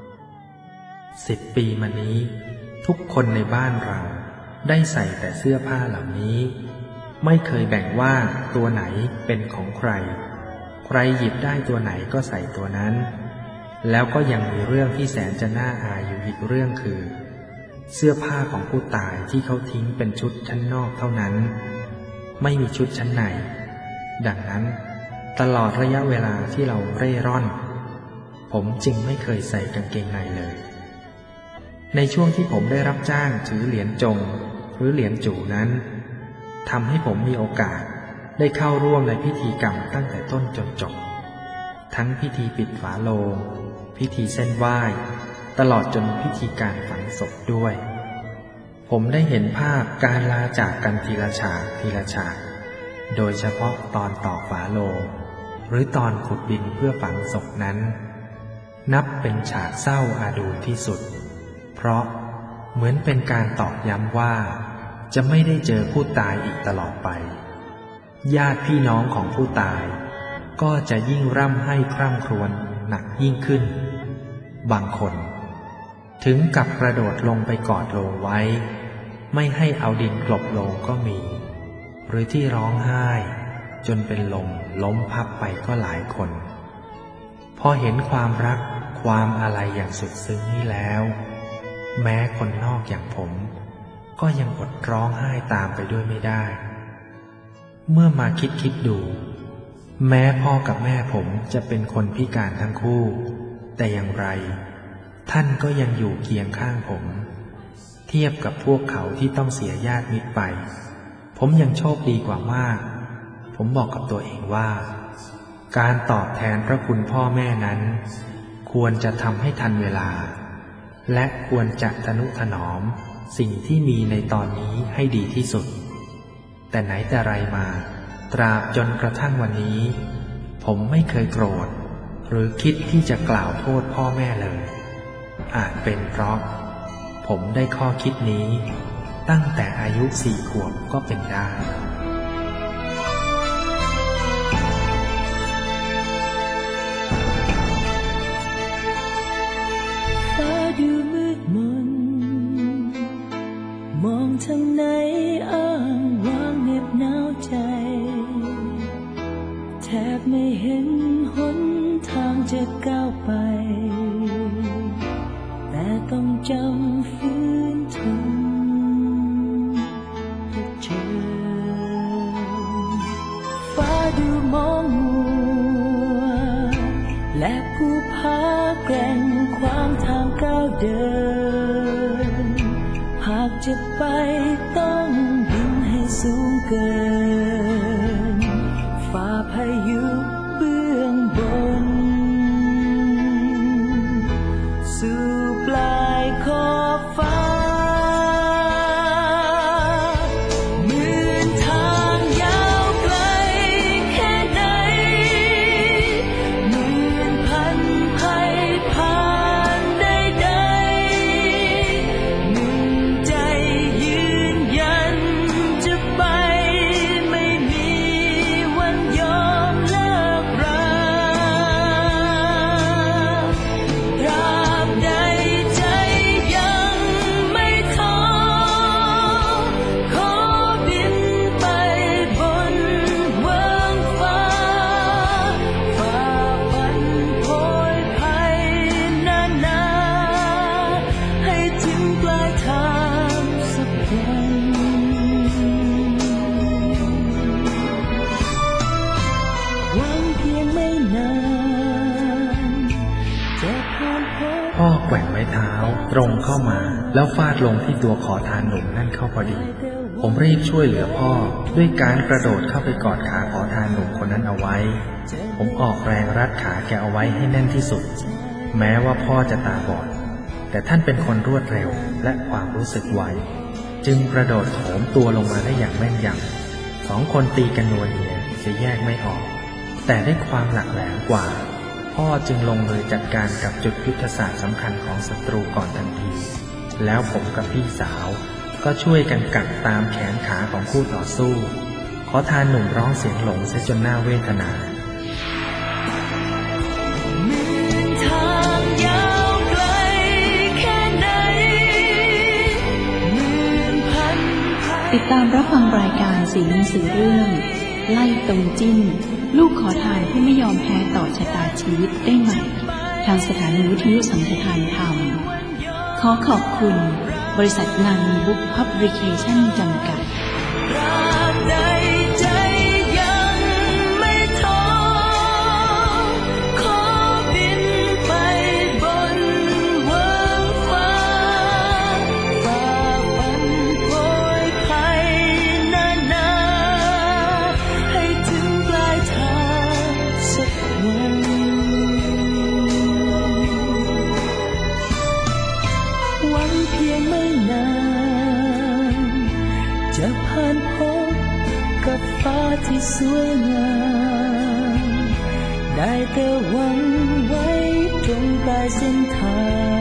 10 ปีมานี้ทุกคนในบ้านเราได้ใส่แต่เสื้อผ้าเหล่านี้ไม่เคยแบ่งว่าตัวไหนเป็นของใครใครหยิบได้ตัวไหนก็ใส่ตัวนั้นแล้วก็ยังมีเรื่องที่แสนจะน่าอายอยู่อีกเรื่องคือเสื้อผ้าของผู้ตายที่เขาทิ้งเป็นชุดชั้นนอกเท่านั้นไม่มีชุดชั้นในดังนั้นตลอดระยะเวลาที่เราเร่ร่อนผมจึงไม่เคยใส่กางเกงในเลยในช่วงที่ผมได้รับจ้างถือเหรียญจงหรือเหรียญจู่นั้นทำให้ผมมีโอกาสได้เข้าร่วมในพิธีกรรมตั้งแต่ต้นจนจบทั้งพิธีปิดฝาโลงพิธีเส้นไหว้ตลอดจนพิธีการฝังศพด้วยผมได้เห็นภาพการลาจากกันทีละฉากทีละฉากโดยเฉพาะตอนตอกฝาโลงหรือตอนขุดดินเพื่อฝังศพนั้นนับเป็นฉากเศร้าอาดูลที่สุดเพราะเหมือนเป็นการตอกย้ำว่าจะไม่ได้เจอผู้ตายอีกตลอดไปญาติพี่น้องของผู้ตายก็จะยิ่งร่ำไห้คร่ำครวญหนักยิ่งขึ้นบางคนถึงกับกระโดดลงไปกอดโลงไว้ไม่ให้เอาดินกลบโลงก็มีหรือที่ร้องไห้จนเป็นลมล้มพับไปก็หลายคนพอเห็นความรักความอาลัยอย่างสุดซึ้งนี้แล้วแม้คนนอกอย่างผมก็ยังอดร้องไห้ตามไปด้วยไม่ได้เมื่อมาคิดดูแม้พ่อกับแม่ผมจะเป็นคนพิการทั้งคู่แต่อย่างไรท่านก็ยังอยู่เคียงข้างผมเทียบกับพวกเขาที่ต้องเสียญาติมิตรไปผมยังโชคดีกว่ามากผมบอกกับตัวเองว่าการตอบแทนพระคุณพ่อแม่นั้นควรจะทำให้ทันเวลาและควรจะทนุถนอมสิ่งที่มีในตอนนี้ให้ดีที่สุดแต่ไหนแต่ไรมาตราบจนกระทั่งวันนี้ผมไม่เคยโกรธหรือคิดที่จะกล่าวโทษพ่อแม่เลยอาจเป็นเพราะผมได้ข้อคิดนี้ตั้งแต่อายุ4 ขวบก็เป็นได้ฟ้าดูมืดมนมองทางไหนอ้างว้างเหน็บหนาวใจแทบไม่เห็นหนทางจะก้าวไปแต่ต้องจำฝืนทนเจอฟ้าดูมองมัวและผู้พาแกร่งขวางทางก้าวเดินหากจะไปต้องบินให้สูงเกินฝ่าพายุเบื้องบนสู่ปลายขอบฟ้าหมื่นทางยาวไกลแค่ไหนหมื่นพันภัยผ่านใดๆหนึ่งใจยืนยันจะไปไม่มีวันยอมเลิกราตราบใดใจยังไม่ท้อขอบินไปบนเวิ้งฟ้าฝ่าฟันโผยภัยนานาให้ถึงปลายทางสักวันหวังเพียงไม่นานจะผ่านพ้นพ่อแกว่งไม้เท้าตรงเข้ามาแล้วฟาดลงที่ตัวขอทานหนุ่มนั่นเข้าพอดีผมรีบช่วยเหลือพ่อด้วยการกระโดดเข้าไปกอดขาขอทานหนุ่มคนนั้นเอาไว้ผมออกแรงรัดขาแกเอาไว้ให้แน่นที่สุดแม้ว่าพ่อจะตาบอดแต่ท่านเป็นคนรวดเร็วและความรู้สึกไวจึงกระโดดโถมตัวลงมาได้อย่างแม่นยำ2 คนตีกันนัวเนียจะแยกไม่ออกแต่ได้ความหลักแหลมกว่าพ่อจึงลงมือจัดการกับจุดยุทธศาสตร์สำคัญของศัตรูก่อนทันทีแล้วผมกับพี่สาวก็ช่วยกันกัดตามแขนขาของคู่ต่อสู้ขอทานหนุ่มร้องเสียงหลงเสียจนน่าเวทนาทางยาวไกลแค่ไหนหมื่นพันภัยติดตามรับฟังรายการสีหนังสือเรื่องไล่ตรงจิ้นลูกขอทานผู้ไม่ยอมแพ้ต่อชะตาชีวิตได้ใหม่ทางสถานีวิทยุสัมพันธ์ธรรมขอขอบคุณบริษัทงานมีบุ๊กพับลิเคชั่นจำกัดตราบใดใจยังไม่ท้อขอบินไปบนเวิ้งฟ้าฝ่าฟันโผยภัยนานาให้ถึงปลายทางสักวันหวังเพียงไม่นานจะผ่านพบกับฟ้าที่สวยงามได้แต่หวังไว้ตรงปลายเส้นทาง